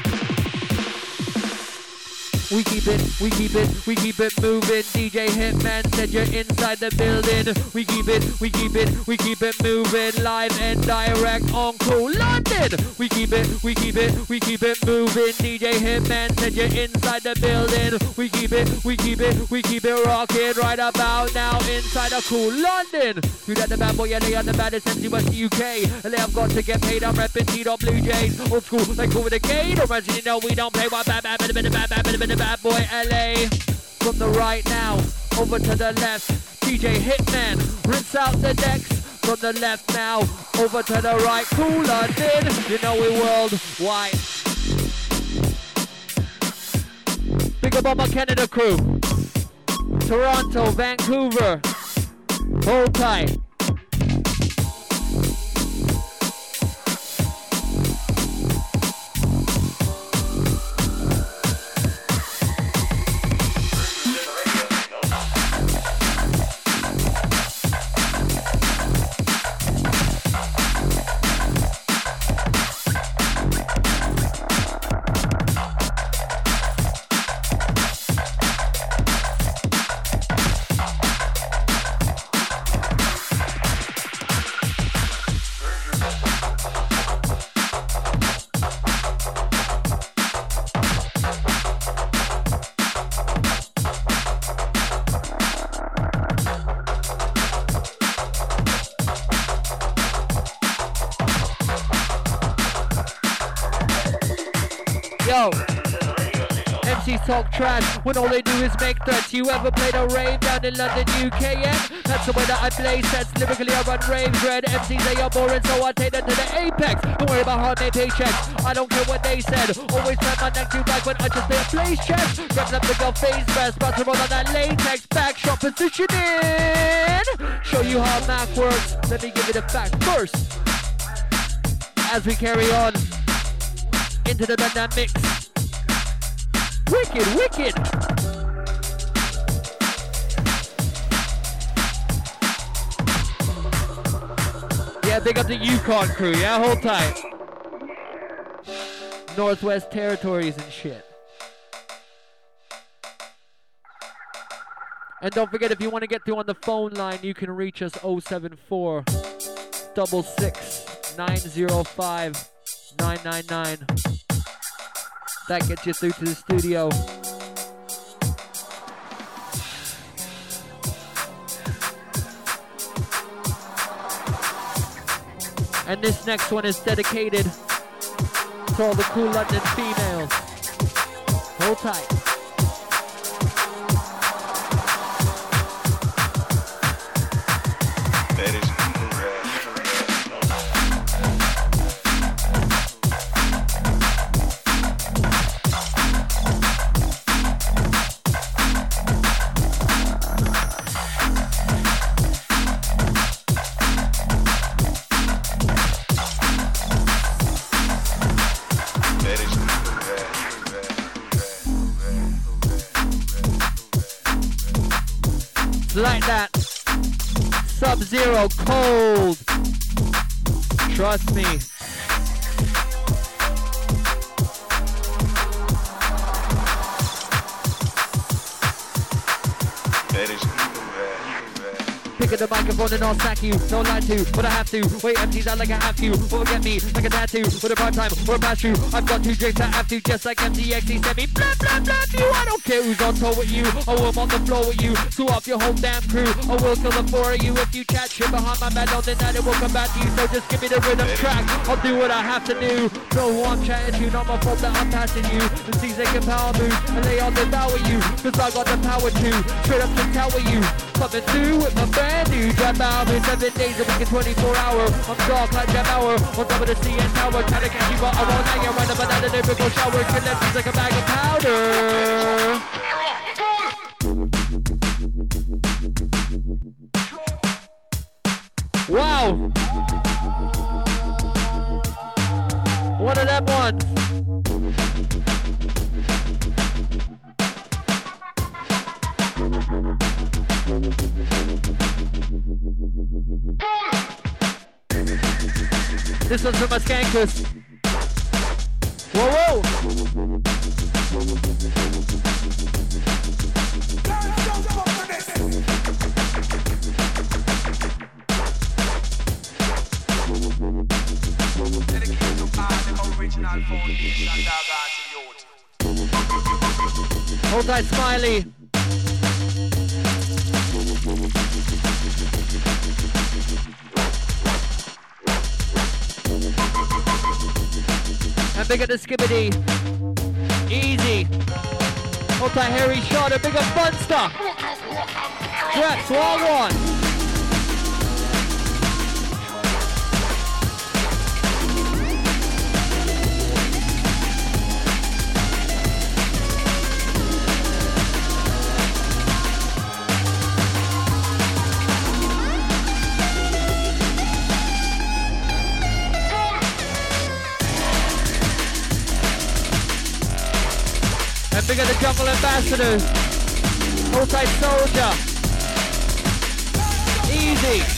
We keep it moving. DJ Hitman said you're inside the building. We keep it moving. Live and direct on Cool London. We keep it moving. DJ Hitman said you're inside the building. We keep it rocking right about now inside of Cool London. You got the bad boy, yeah, they are the baddest MC West UK. LA, I've got to get paid, I'm repping T-Dot Blue Jays. Old school, like over the gate. Or as you know, we don't play what bad boy LA. From the right now, over to the left, DJ Hitman, rinse out the decks. From the left now, over to the right, Cool London. You know we worldwide. Big up on my Canada crew. Toronto, Vancouver. Hold tight. Yo, MCs talk trash when all they do is make threats. You ever played a rave down in London, UK yet? That's the way that I play sets. Lyrically I run raves. Red MCs, they are boring, so I take them to the apex. Don't worry about hard-made paychecks. I don't care what they said. Always turn my neck to back when I just play a place check. Wrapping up the girl face vest, about to roll on that latex. Back shot positioning. Show you how Mac works. Let me give it a fact first. As we carry on into the Bend mix. Wicked, wicked. Yeah, big up the Yukon crew, yeah? Hold tight. Northwest Territories and shit. And don't forget, if you want to get through on the phone line, you can reach us 074 66 905 999. That gets you through to the studio. And this next one is dedicated to all the cool London females. Hold tight. Like that. Sub-Zero cold. Trust me. Pick up the microphone and I'll sack you. Don't lie to, but I have to. Wait, empties out like I have to. Forget me like a tattoo. With a prime time or a pass through. I've got 2 drinks I have to, just like MTX. He sent me blah blah blah you. I don't care who's on tour with you. I will on the floor with you. So off your whole damn crew. I will kill the 4 of you. If you chat shit behind my back, don't deny it will come back to you. So just give me the rhythm track. I'll do what I have to do. Know who I'm chatting to. Not my fault that I'm passing you. The seas they can power move. And they all devour you. Cause I got the power to. Straight up to tower you. Coming through with my brand new trap album. 7 days a week and 24 hours. I'm dark like Jam Hour. On top of the CN Tower. Trying to catch you, but I won't hang around the banana. Never go shower. Kill them just like a bag of powder. Wow. One of them ones. This one's from my Skankus. Whoa, whoa! Hold tight, Smiley. And big up the Skibbity. Easy. Hold tight, Harry Shot. And big up Funster. Drex, 1-1. And big up the Jungle Ambassadors. Hold tight, Soldier. Easy.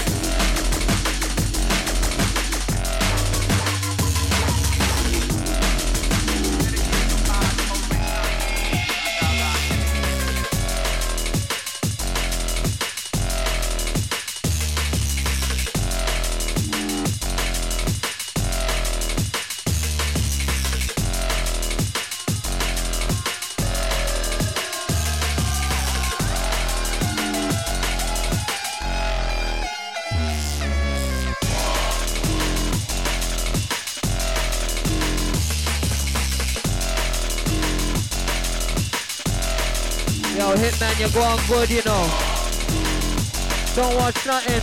Yo, Hitman, you're going good, you know. Don't watch nothing.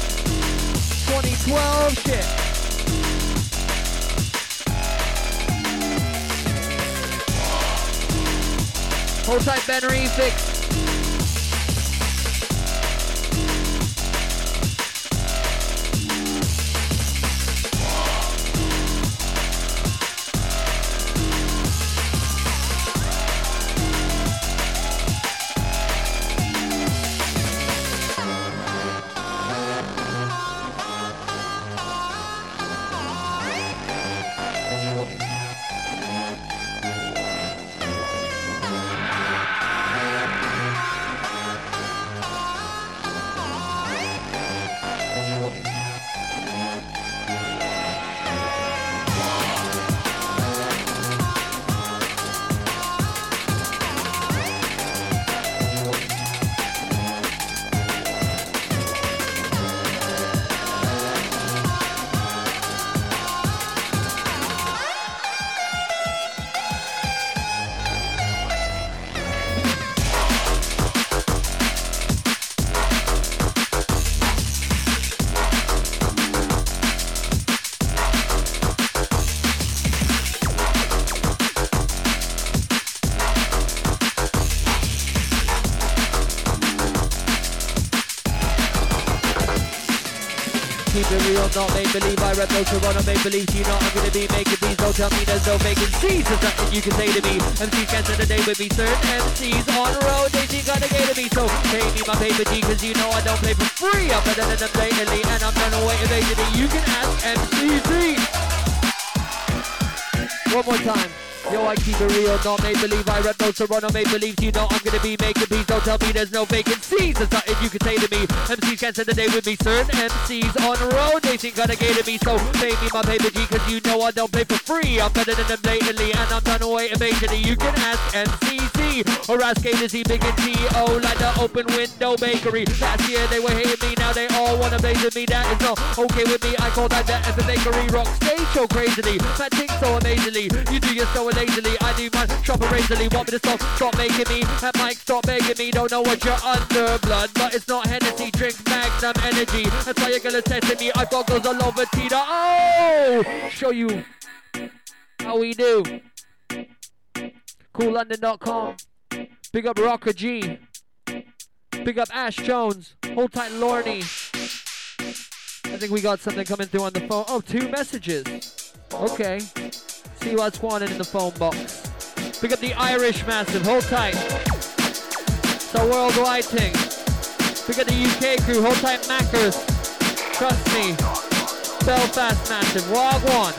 2012 shit. Hold tight, Ben Refix. keep it real, not make believe. I rep no Toronto, make believe. You know I'm gonna be making beats. Don't tell me there's no vacancies. There's nothing you can say to me. MCs can't spend the day with me. Certain MCs on the road, they seem kinda gay to me. So pay me my paper G, cause you know I don't play for free. I'm better than them blatantly, and I'm done away evasionally. You can ask MCZ. One more time. Yo, I keep it real, not make believe. I rep no Toronto, make believe. You know I'm gonna be making beats. Don't tell me there's no vacancies. There's nothing you can say to me. MCs can't spend the day with me. Certain MCs on the road, they seem kinda gay to me. So pay me my paper G, cause you know I don't play for free. I'm better than them blatantly, and I'm done away evasionally. You can ask MCC or ask A to Z, Big and T.O. like the open window bakery. Last year they were hating me, now they all wanna blaze with me. That is not okay with me. I call that the F bakery rock stage show crazily. That thing so amazingly. You do your so lazily, I do mine shop razorly. Want me to stop making me, and Mike stop begging me. Don't know what you're under, blood, but it's not Hennessy. Drink Magnum Energy, that's why you're gonna test me. I've got goes all over Tita. Oh, show you how we do. CoolLondon.com. Big up Rocker G. Big up Ash Jones. Hold tight, Lorne. I think we got something coming through on the phone. Oh, 2 messages. Okay. See what's spawning in the phone box. Pick up the Irish Massive, hold tight. It's a worldwide thing. Pick up the UK crew, hold tight Mackers. Trust me. Belfast Massive, Wagwan.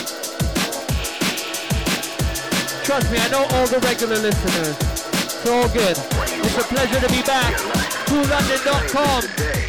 Trust me, I know all the regular listeners. It's all good. It's a pleasure to be back. CoolLondon.com.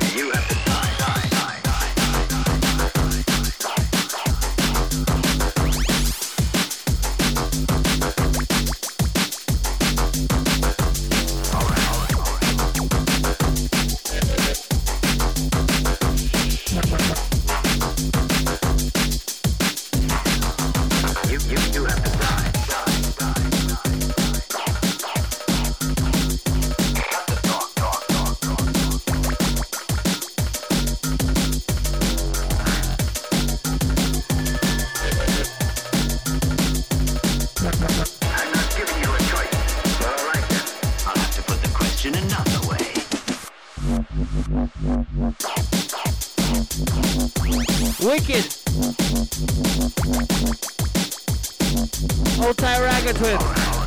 Wicked. Old Tie Ragga Twist.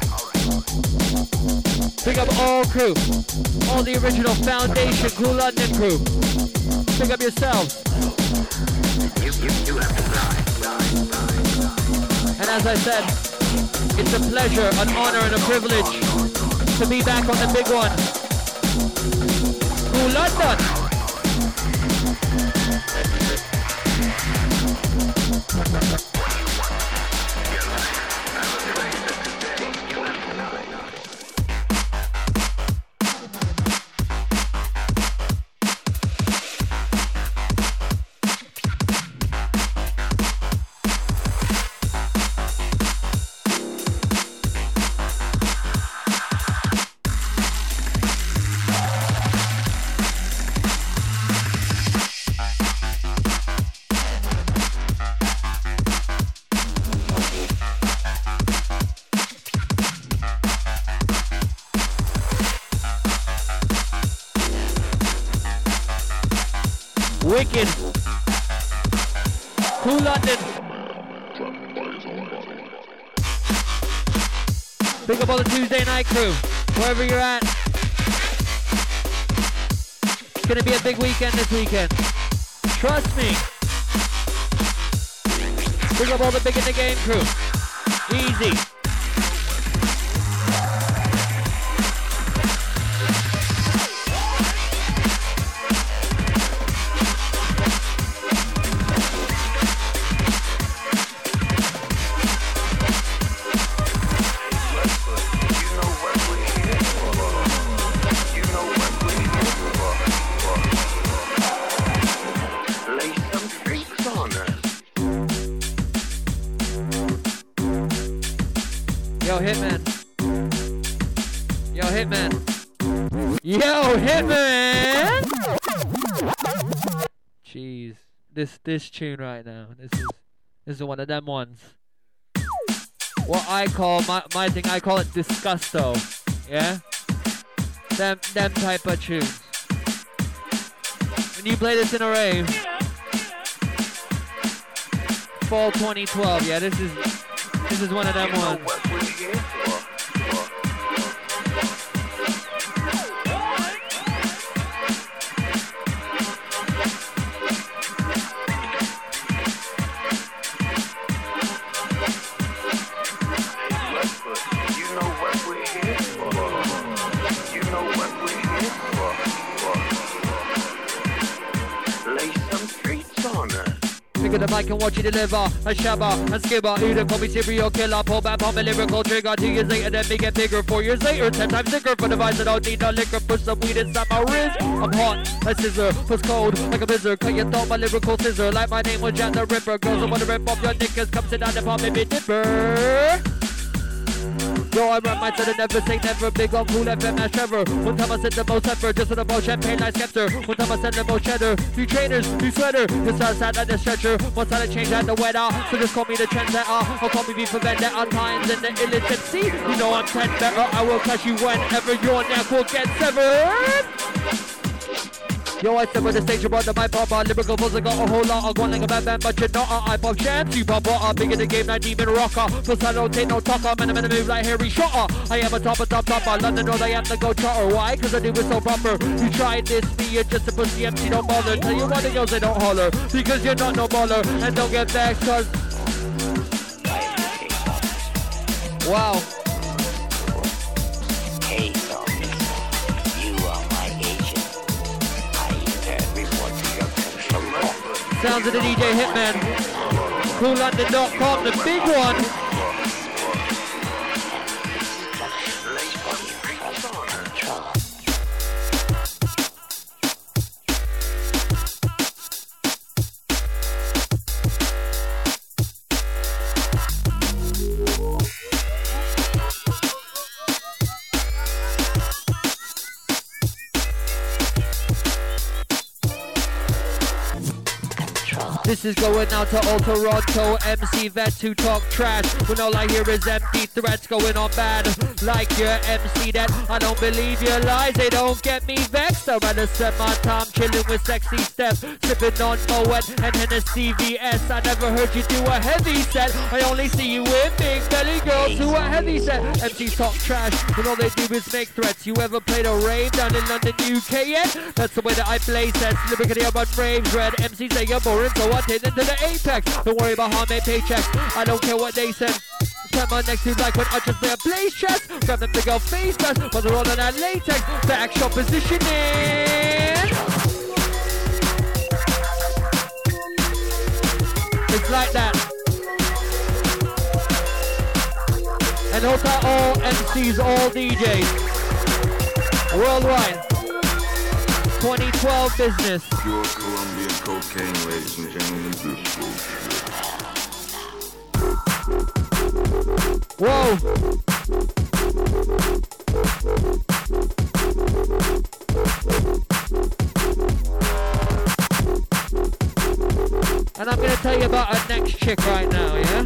Pick up all crew. All the original Foundation Cool London crew. Pick up yourselves. And as I said, it's a pleasure, an honor, and a privilege to be back on the big one. Cool London. Wicked. Cool London. Pick up all the Tuesday night crew, wherever you're at. It's gonna be a big weekend this weekend. Trust me. Pick up all the Big in the Game crew. Easy. Yo, Hitman. Yo, Hitman. Yo, Hitman! Jeez. This tune right now. This is one of them ones. What I call my thing, I call it disgusto. Yeah? Them type of tunes. When you play this in a rave, Fall 2012. Yeah, this is one of them ones. Pick up the mic and watch you deliver. A shabba and skibber. You don't call me serial killer. Pull back on my lyrical trigger. 2 years later, then me get bigger. 4 years later, 10 times thicker. For the vice, I don't need no liquor. Put some weed inside my wrist. I'm hot like scissor. Push cold like a blizzard. Cut your thought, my lyrical scissor. Like my name was Jack the Ripper. Girls, I wanna rip off your knickers. Come sit down and pop me dipper. Yo, I rap my set and never say never. Big on cool FM as Trevor. One time I said the most ever, just with the most champagne like Skeptor. One time I said the most cheddar. Few trainers, few sweater. This side sad like the stretcher. One side I change out the weather. So just call me the trendsetter. Or call me V for Vendetta. Times in the illegitimacy. You know I'm 10 better. I will catch you whenever your neck will get severed. Yo, I step on the stage, about the mic pop, lyrical buzz, I got a whole lot of going like a bad man, but you're not I pop champs, you pop water, big in the game like demon rocker, plus I don't take no talker, man, I'm in the move like Harry Shotter, I am a topper, London knows I am the go trotter, why? Cause I do it so proper, you tried this, me, you're just a pussy MC, don't bother, tell you what the girls, they don't holler, because you're not no baller, and don't get vexed, cause... Wow. Sounds of the DJ Hitman. CoolLondon.com, the big one. This is going out to all Toronto MC vets who talk trash when all I hear is empty threats going on bad. Like your MC that I don't believe your lies, they don't get me vexed. I'd rather spend my time chilling with sexy Steph, sipping on Moet and Hennessy VS. I never heard you do a heavy set. I only see you with big belly girls who are heavy set. MCs talk trash when all they do is make threats. You ever played a rave down in London, UK yet? That's the way that I play sets. Lyrically I'm on raves, red MCs say you're boring, so I take them to the apex. Don't worry about how I make paychecks. I don't care what they said. Turn my next to like when I just play a place chess. Grab them to go face first, but they're all in that latex. Back shot positioning. It's like that. And hope that all MCs, all DJs, worldwide. 2012 business. Pure Colombian cocaine, ladies and gentlemen. Whoa. And I'm gonna tell you about our next chick right now, yeah?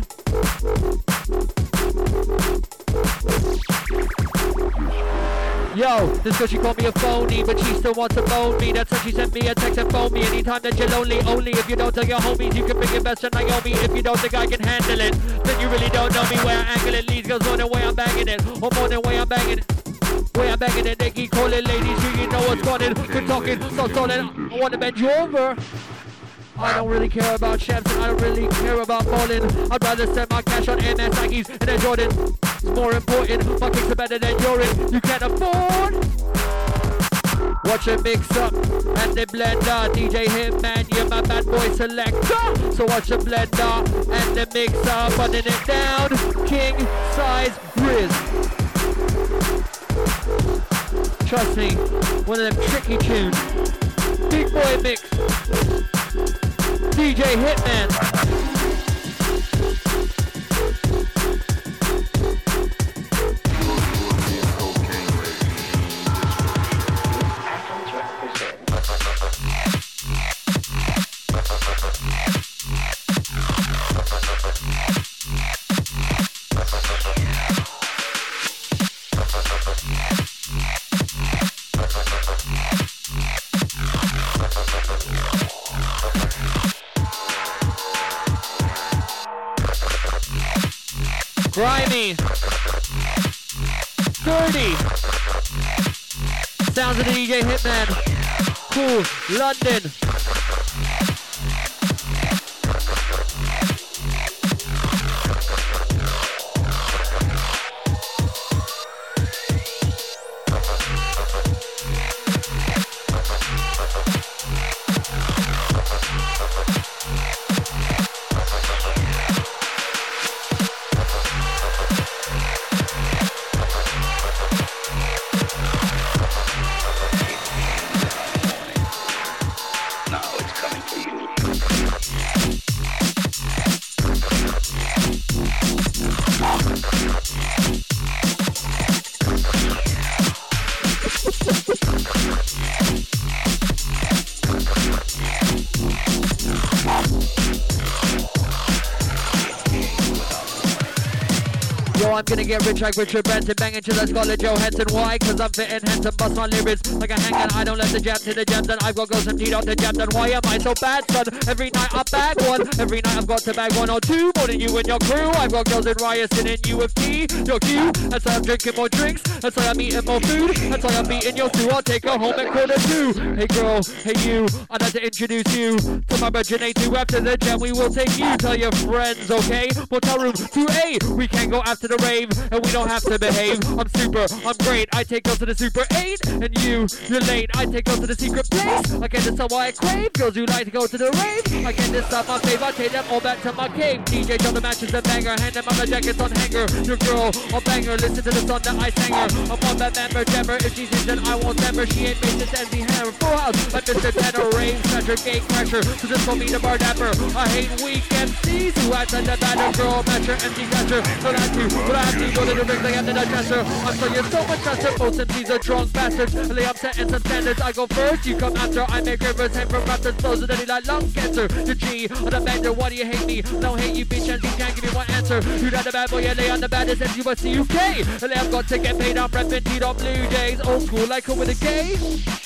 Yo, this girl, she called me a phony, but she still wants to bone me. That's when she sent me a text and phone me. Anytime that you're lonely, only if you don't tell your homies, you can bring your best friend Naomi. If you don't think I can handle it, then you really don't know me. Where I angle it leads goes more than way I'm banging it. Or more than way I'm banging it. Way I'm banging it, they keep calling ladies, you know what's going on. Quit talking, stop stalling, I want to bend you over. I don't really care about chefs and I don't really care about bowling. I'd rather spend my cash on MS Nikes and then Jordan. It's more important, my kicks are better than yours. You can't afford. Watch it mix up and the blender. DJ Hitman, you're my bad boy selector. So watch the blender and the mixer, running it down. King size Riz. Trust me, one of them tricky tunes. Big boy mix. DJ Hitman. 30. Sounds of the DJ Hitman. Cool London. I'm gonna get rich like Richard Branson, banging to the Scarlett Johansson. Why? Cause I'm fitting handsome, bust my lyrics like a hanger. I don't let the jam to the jams, and I've got girls and on the jams. And why am I so bad, son? Every night I bag one, every night I've got to bag one or two, more than you and your crew. I've got girls in Ryerson and UFC, your queue. That's why I'm drinking more drinks, that's why I'm eating more food, that's why I'm beating your stew. I'll take her home at 1:45. Hey girl, hey you, I'd like to introduce you to my virgin A2. After the jam we will take you, tell your friends, okay? Motel room 2A, we can go after the rave, and we don't have to behave. I'm super, I'm great, I take girls to the Super 8, and you're late, I take girls to the secret place. I can't decide why I crave, girls who like to go to the rave. I can't decide my fave, I take them all back to my cave. DJ drop the matches and banger, hand them on the jackets on hanger. Your girl, I'll bang her, listen to the song that I sang her. I'm on that member jammer, if she sings then I won't temper. She ain't made this Enzy Hammer. Full house, like Mr. Tanner, rave, smasher, gate crasher. So just call me the bar dapper. I hate weak MCs who act like the batter girl, matcher, empty catcher. So that's you, but I have to go to the rings like I'm the digester. I'm so you're so much faster, most MCs are drunk bastards. Lay up setting some standards, I go first, you come after. I make rivers hang from raptors, flows with any like lung cancer. The G on the bender, why do you hate me? Don't hate you, bitch, and you can't give me one answer. You got the bad boy, LA on the baddest, and you must see UK. LA, I've got to get paid, I'm repping T-Dot Blue Jays. Old school, like her with a K.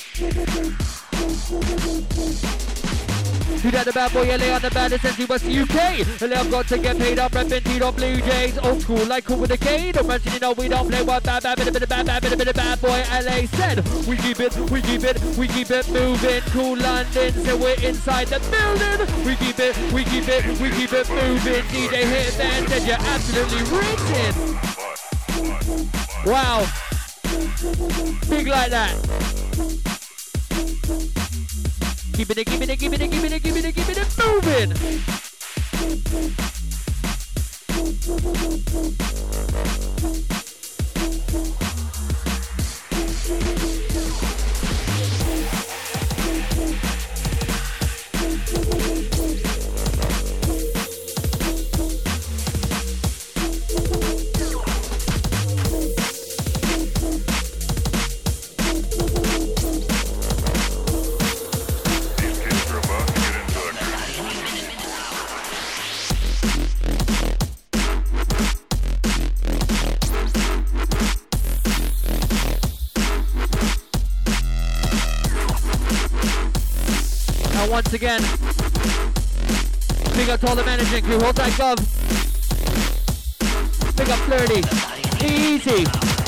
You got the bad boy, LA on the baddest, and you must see UK. LA, I've got to get paid, I'm repping T-Dot Blue Jays. Old school, like her with a K. Don't mention, you know, we don't play one bad boy. LA said, we keep it moving. Cool London, so we're inside the building. We keep it moving. DJ Hitman said you're absolutely written. Wow. Big like that. Keep it moving. Once again, big up to all the managing crew, hold that glove. Big up Flirty, easy.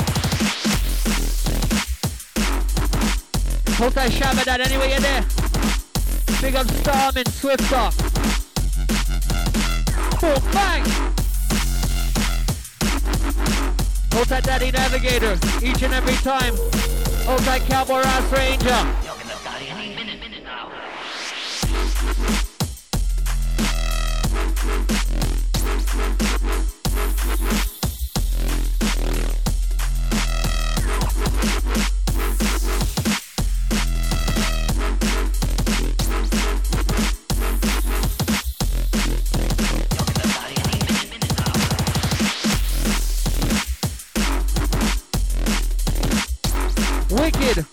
Hold that shabba that anyway you're there. Big up Starman, Swifter. Boom, bang. Hold that Daddy Navigator, each and every time. Hold that Cowboy Ass Ranger. Wicked.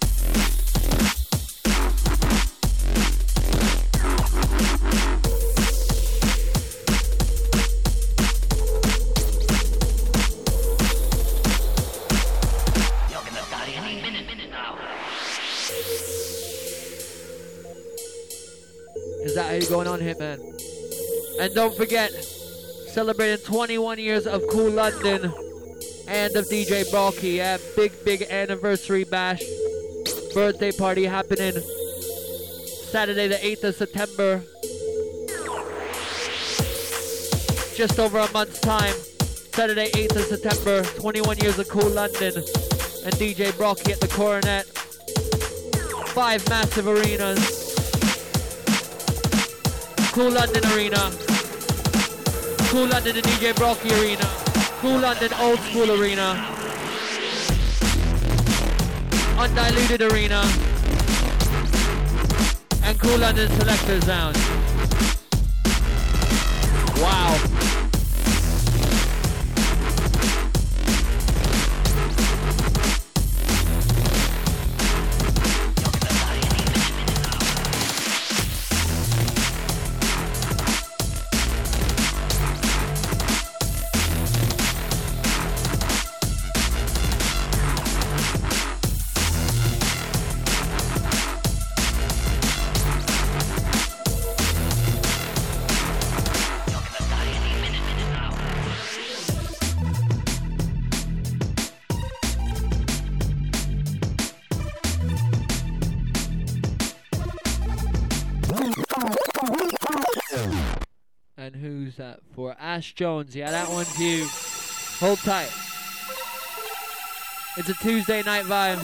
Is that how you're going on, Hitman? And don't forget, celebrating 21 years of Cool London and of DJ Brocky. Yeah, big anniversary bash. Birthday party happening Saturday the 8th of September. Just over a month's time. Saturday 8th of September. 21 years of Cool London. And DJ Brocky at the Coronet. 5 massive arenas. Cool London Arena. Cool London and DJ Brocky Arena. Cool London Old School Arena. Undiluted Arena. And Cool London Selector Sound. Wow. And who's that for? Ash Jones. Yeah, that one's you. Hold tight. It's a Tuesday night vibe.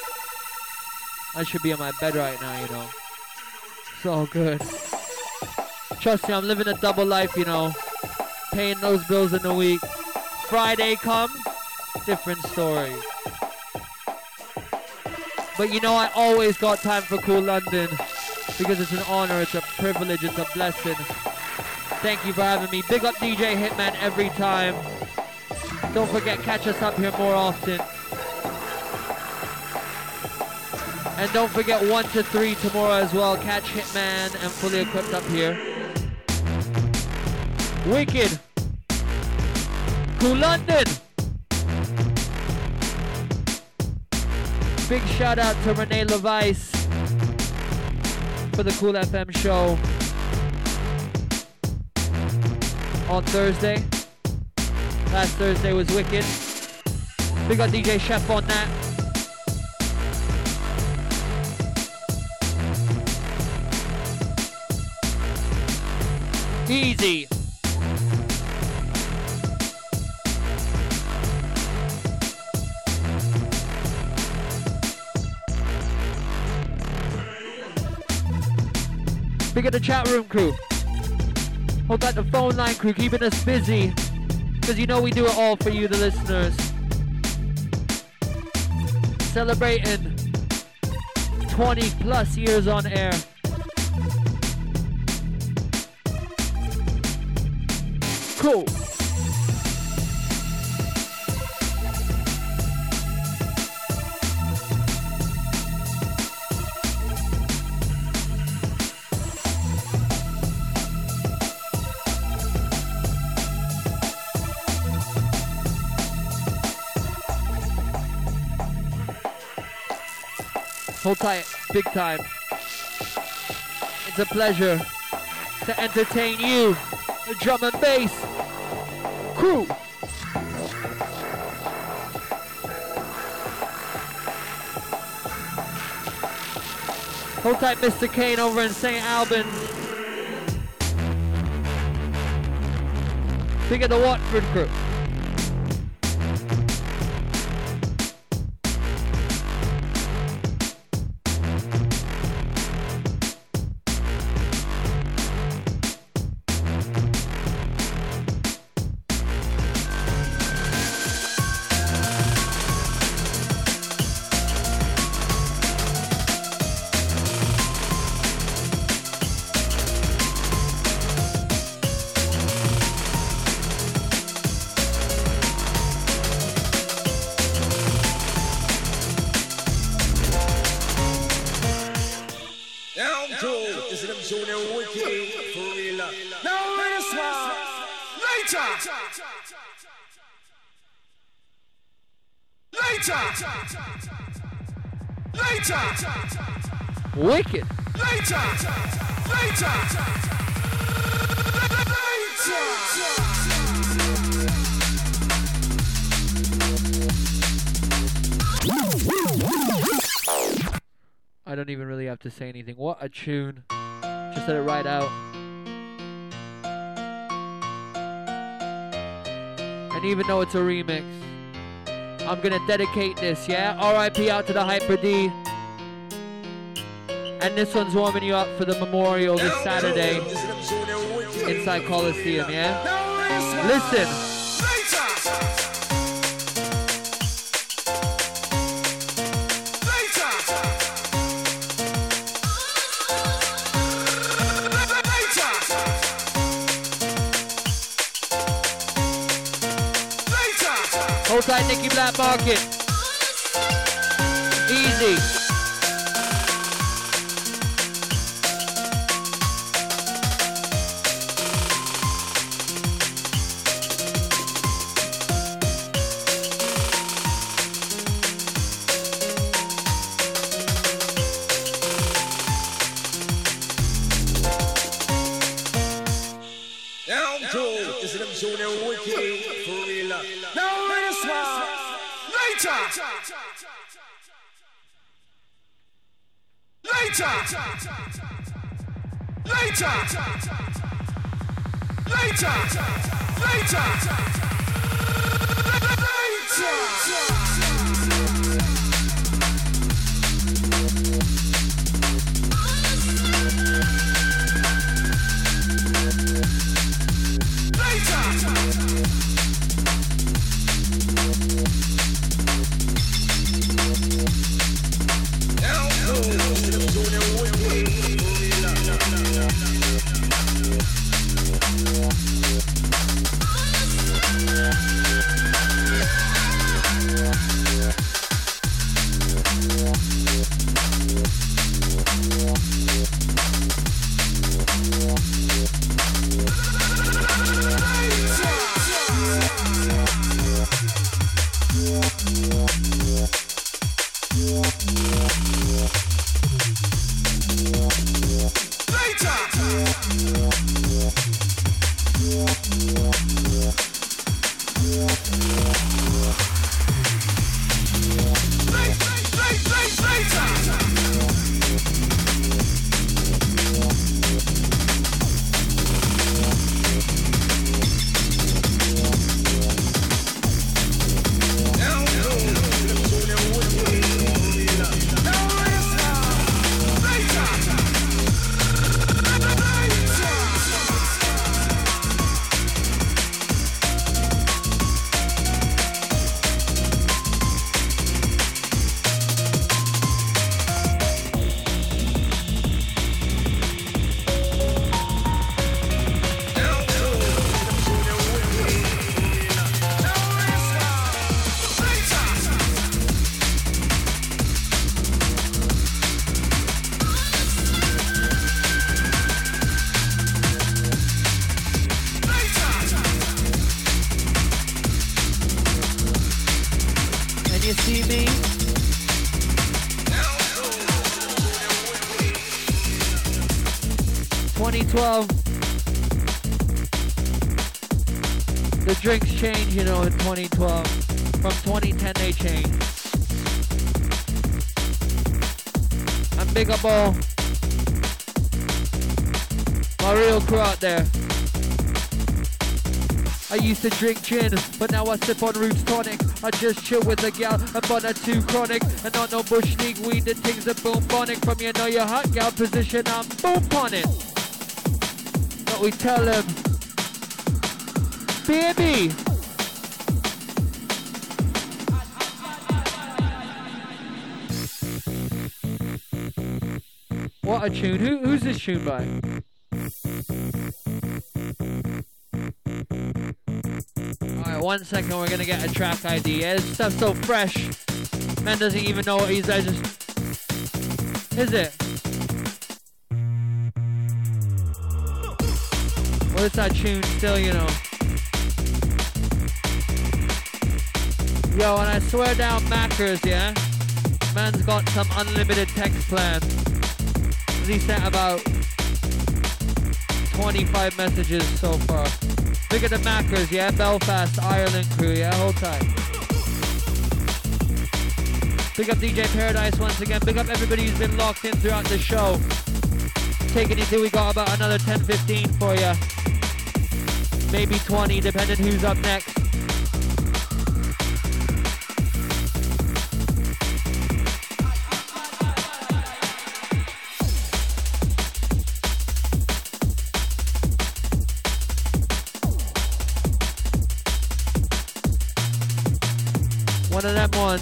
I should be in my bed right now, you know. It's all good. Trust me, I'm living a double life, you know. Paying those bills in the week. Friday come, different story. But you know, I always got time for Cool London because it's an honor, it's a privilege, it's a blessing. Thank you for having me. Big up DJ Hitman every time. Don't forget, catch us up here more often. And don't forget 1 to 3 tomorrow as well. Catch Hitman and Fully Equipped up here. Wicked. Cool London. Big shout out to Renee LeVice for the Cool FM show on Thursday. Last Thursday was wicked. Big up DJ Chef on that. Easy. Big up the chat room crew. Hold back the phone line crew, keeping us busy. Because you know we do it all for you, the listeners. Celebrating 20 plus years on air. Cool. Hold tight, big time. It's a pleasure to entertain you, the drum and bass crew. Hold tight, Mr. Kane over in St. Albans. Big of the Watford crew. Wicked. don't even really have to say anything. What a tune. Just let it ride out. And even though it's a remix, I'm gonna dedicate this, yeah? R.I.P. out to the Hyper D. And this one's warming you up for the memorial this Saturday inside Coliseum, yeah? Listen. Hold tight, Nicky Black Market. Easy. You see me? ...2012... The drinks change, you know, in 2012. From 2010 they change. And big up all my real crew out there. I used to drink gin, but now I sip on Roots Tonic. I just chill with a gal, and but not too chronic. And not no bush league weed, the things are boom bonic. From you know your hot gal position, I'm boom on it. But we tell them, baby. What a tune. Who's this tune by? Alright, 1 second, we're gonna get a track ID. Yeah, this stuff's so fresh. Man doesn't even know what he's just... Is it? Well, it's that tune still, you know. Yo, and I swear down Macros, yeah? Man's got some unlimited text plan. He sent about 25 messages so far. Look at the Macros, yeah? Belfast, Ireland crew, yeah? Hold tight. Big up DJ Paradise once again. Big up everybody who's been locked in throughout the show. Taking you through, we got about another 10-15 for you. Maybe 20, depending who's up next. One of them ones.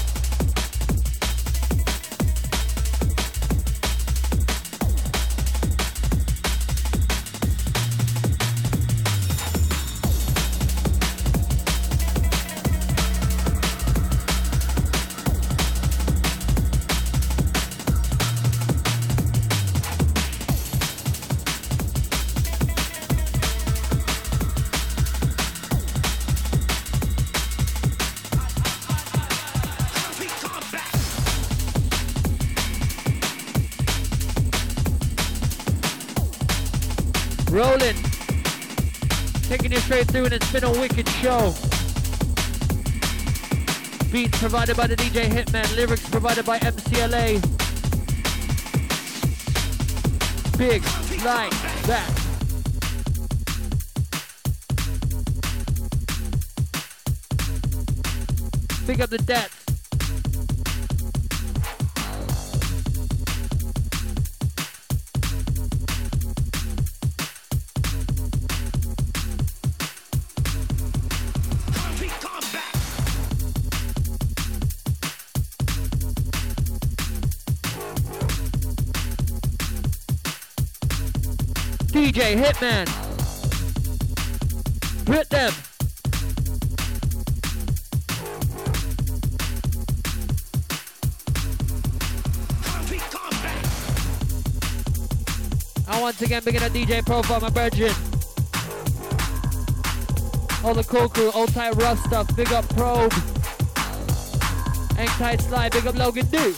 Rolling, taking you straight through, and it's been a wicked show. Beats provided by the DJ Hitman, lyrics provided by MCLA. Big like that. Pick up the debts. DJ Hitman, hit them. And once again, big in a DJ profile, my virgin. All the cool crew, old tight rough stuff, big up Probe. Hang tight slide, big up Logan Dude.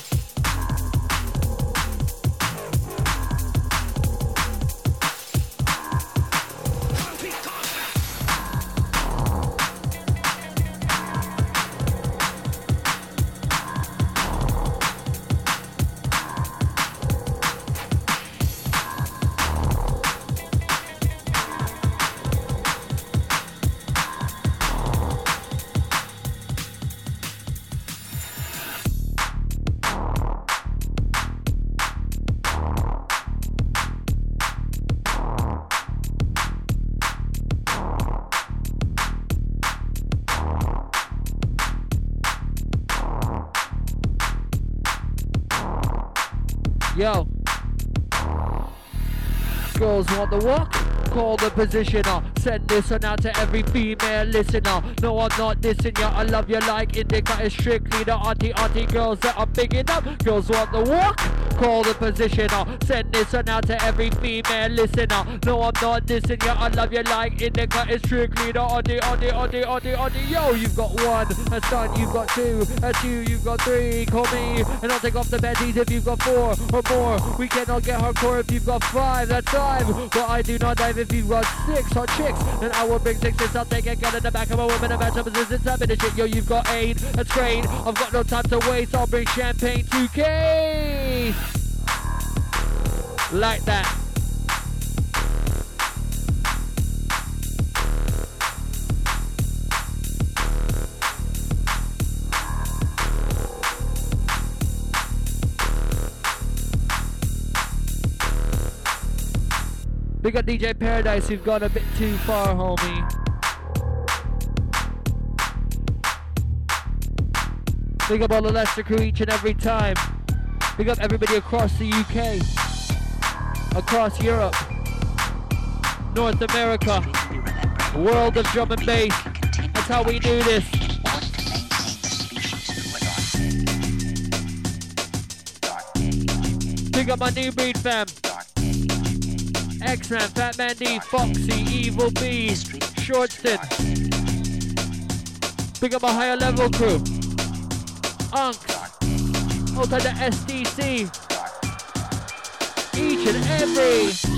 Yo, girls want the walk? Call the positioner. Send this one out to every female listener. No, I'm not dissing ya. I love you like indica. It's strictly the auntie girls that I'm picking up. Girls want the walk? Call the positioner. Send this one out to every female listener. No, I'm not dissing ya. I love you like indica. It's strictly the auntie. Yo, you've got one. A son, you've got two. A two, you've got three. Call me and I'll take off the baddies if you've got four or more. We cannot get hardcore if you've got five. That's five. But I do not dive if you've got six hot chicks. Then I will bring sixes. I'll take a gun in the back of a woman and match up as it's happening shit. Yo, you've got eight. That's great. I've got no time to waste. I'll bring champagne 2K. Like that. Big up DJ Paradise, you've gone a bit too far, homie. Big up all the Leicester crew each and every time. Big up everybody across the UK, across Europe, North America, world of drum and bass. That's how we do this. Big up my new breed fam. X-Man, Fat Man D, Foxy, Evil B, Shortston. Big up my higher level crew. Unks, all type of SDC. Each and every.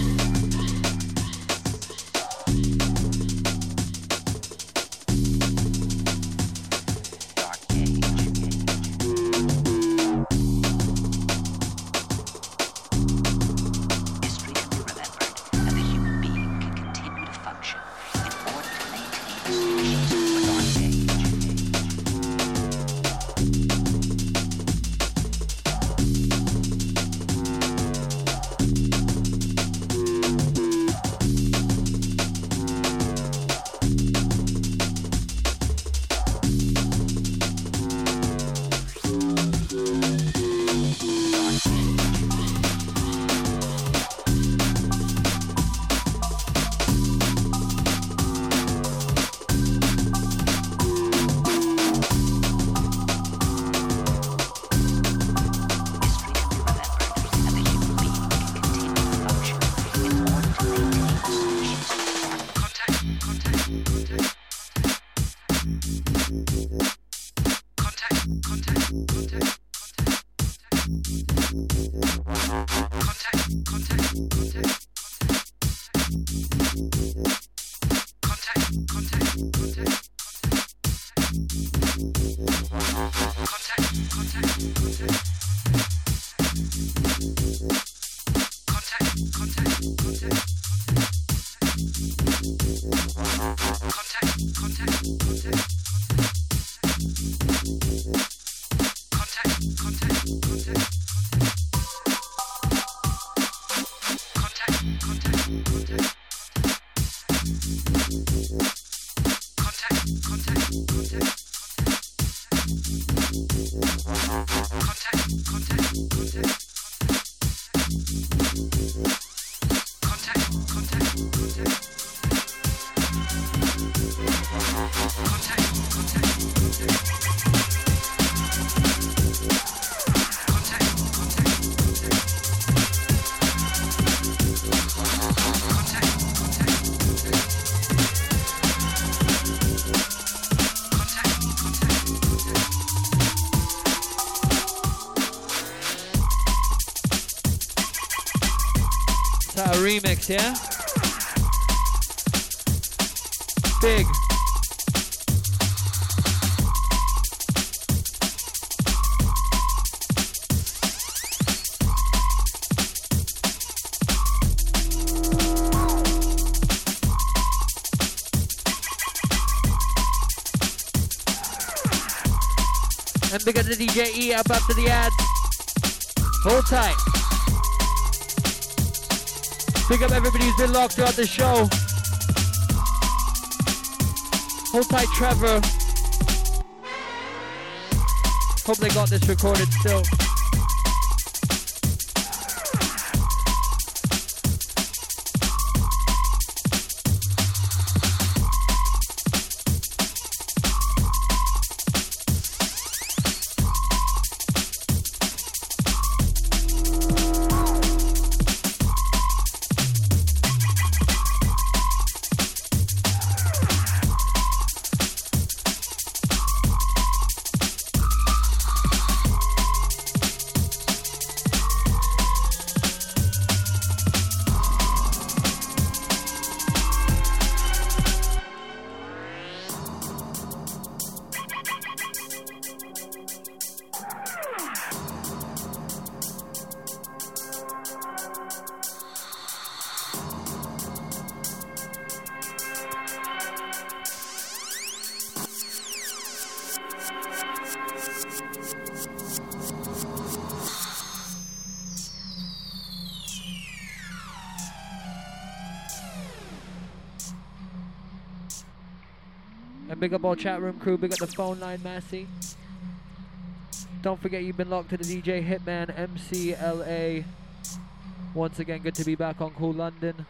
Remix, yeah? Big. And big up the DJ E up after the ads. Hold tight. Big up everybody who's been locked throughout the show. Hold tight, Trevor. Hope they got this recorded still. And big up all chat room crew, big up the phone line, Massey. Don't forget you've been locked to the DJ Hitman MCLA. Once again, good to be back on Cool London.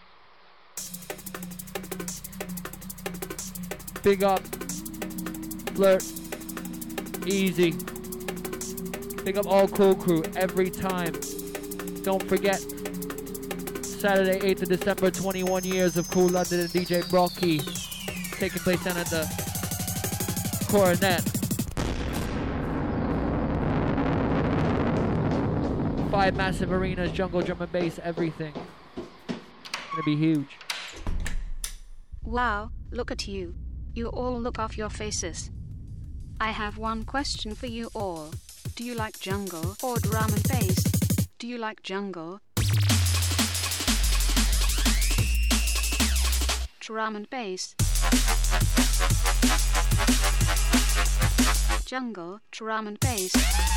Big up Flirt, Easy. Big up all Cool crew every time. Don't forget Saturday 8th of December, 21 years of Cool London and DJ Brocky. Taking place down at the Coronet. 5 massive arenas, jungle, drum and bass, everything. Gonna be huge. Wow, look at you. You all look off your faces. I have one question for you all. Do you like jungle or drum and bass? Do you like jungle? Drum and bass. Jungle, drum and bass.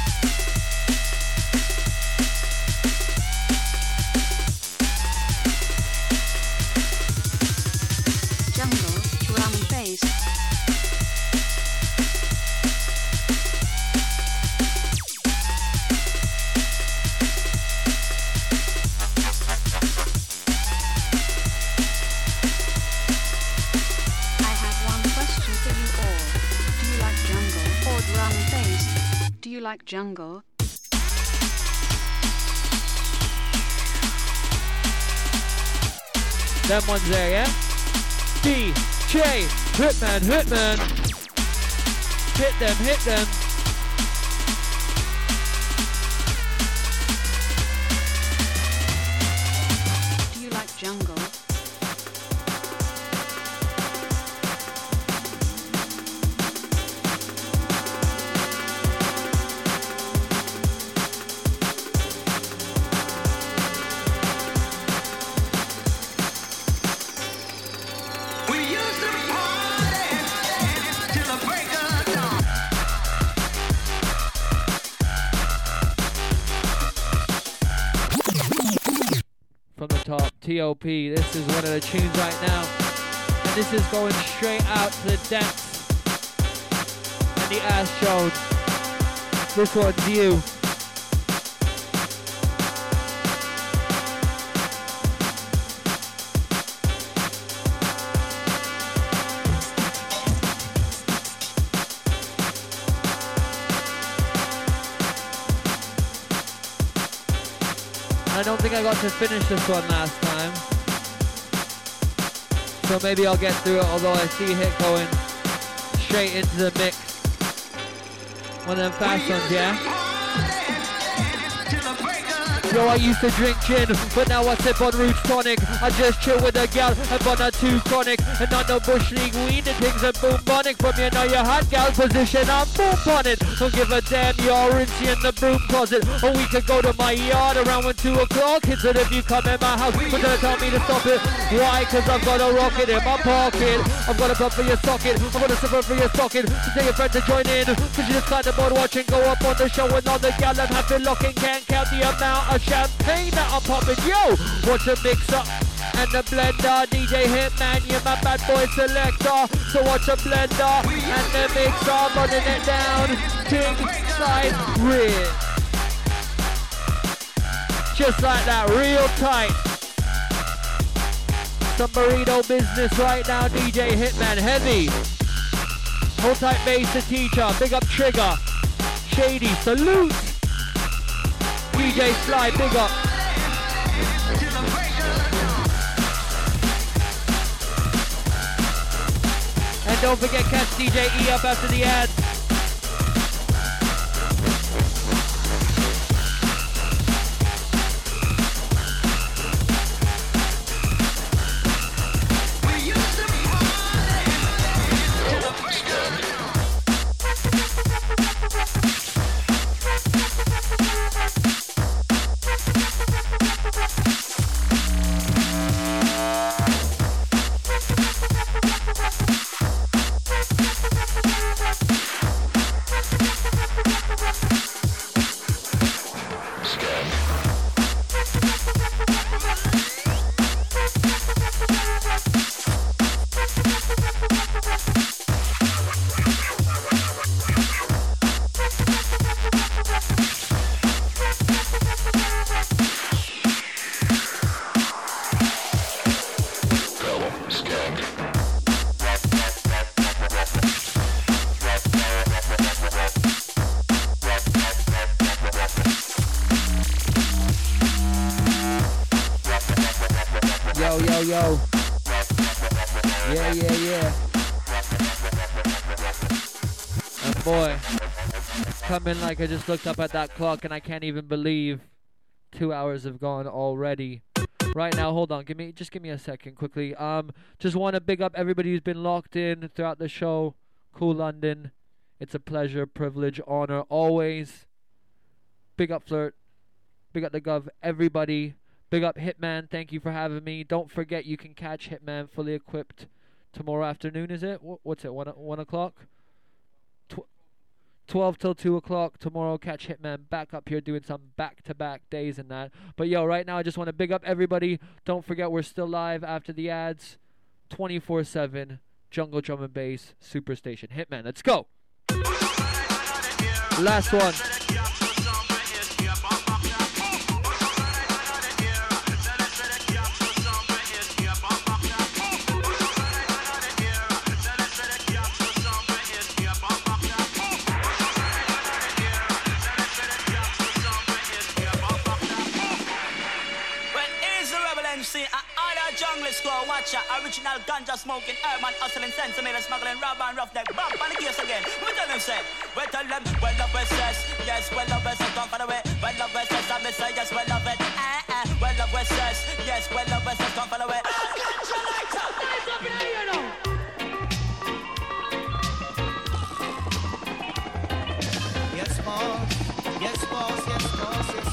Jungle, drum and bass. Do you like jungle? Them ones there, yeah? DJ Hitman, Hitman. Hit them, hit them. T.O.P. This is one of the tunes right now. And this is going straight out to the dance and the ass shown. This one's you. I don't think I got to finish this one last time, so maybe I'll get through it, although I see Hit going straight into the mix. One of them fast ones, yeah? Yo, I used to drink gin, but now I sip on Roots Tonic. I just chill with a gal and bun a 2 chronic. And not no Bush League weed, the things are boom bonic. From you know your hot gal position, I'm boom on it. Don't give a damn, you're rinsy in the broom closet. Or we could go to my yard around when 2 o'clock. It's it if you come in my house, but don't tell me to stop it. Why? Cause I've got a rocket in my pocket. I've got a pump for your socket, I've got a silver for your socket. So tell your friend to join in, cause you just kind of bored watching. Go up on the show and all the gal and have been looking. Can't count the amount of champagne that I'm popping. Yo, what's a mix-up? And the blender, DJ Hitman, you're my bad boy selector. So watch a blender and the mixer, running it down. King side rear. Just like that, real tight. Some burrito business right now, DJ Hitman, heavy. Hold tight bass, the teacher, big up Trigger. Shady, salute. DJ Sly, big up. And don't forget, catch DJ E up after the ads. Yo. Yeah. And boy, coming like I just looked up at that clock and I can't even believe 2 hours have gone already. Right now, hold on, give me a second quickly. Just want to big up everybody who's been locked in throughout the show. Cool London. It's a pleasure, privilege, honor, always. Big up Flirt. Big up the Gov, everybody. Big up Hitman, thank you for having me. Don't forget you can catch Hitman fully equipped tomorrow afternoon, is it? What's it, 1 o'clock? 12 till 2 o'clock tomorrow. Catch Hitman back up here doing some back-to-back days and that. But yo, right now I just want to big up everybody. Don't forget we're still live after the ads. 24/7, Jungle Drum and Bass, Superstation. Hitman, let's go. Last one. Score, watch ya, original ganja smoking, urban hustling, centimeter smuggling, rob and rough neck, bump on the case again. We tell them say, we tell them, well love is says, yes, well love is come for the way, well love is says, I say yes, well love it, well love is says, yes, well love is come for the way. Catch your lights up in here now. Yes, boss, yes, boss, yes, boss, yes,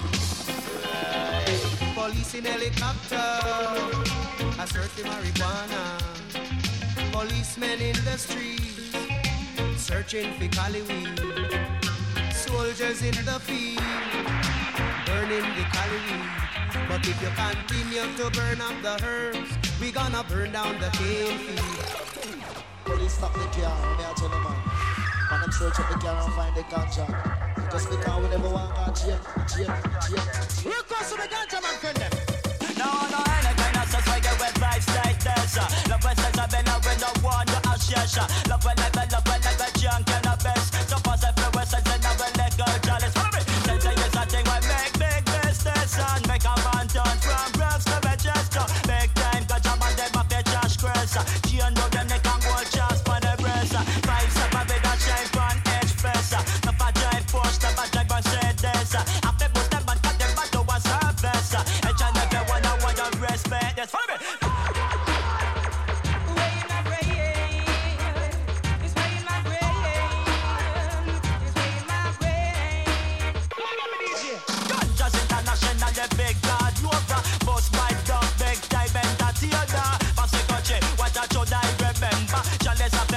boss. Police in helicopter. I search for marijuana. Policemen in the streets, searching for cali weed. Soldiers in the field, burning the cali weed. But if you continue to burn up the herbs, we gonna burn down the cane field. Police stop the car, me a tell you man. Man, them search up the car and find the ganja. Just because we never want to jail. Look us to the ganja man, friend them. No, any kind of sex, I get with vibes like this. Love with sex, I've been around the world, the ashes. Love with like a junk and a best. So pass it for us, and I will let go, jealous. Follow me. Since I use a thing, we make big business and make a man turn from Brooks to Manchester. Big time, cause I'm on them up their Josh Chris. She and them, they can go just for the breast. 5-7, with a shine from H-Press. The fat drive push, the fat drive Mercedes. After push them, and cut them, but do a service. And John, if you wanna respect, yes, follow me. Big God, Nova, boss white dog, big time entertainer. Pass the country, what I should I remember? Chalice of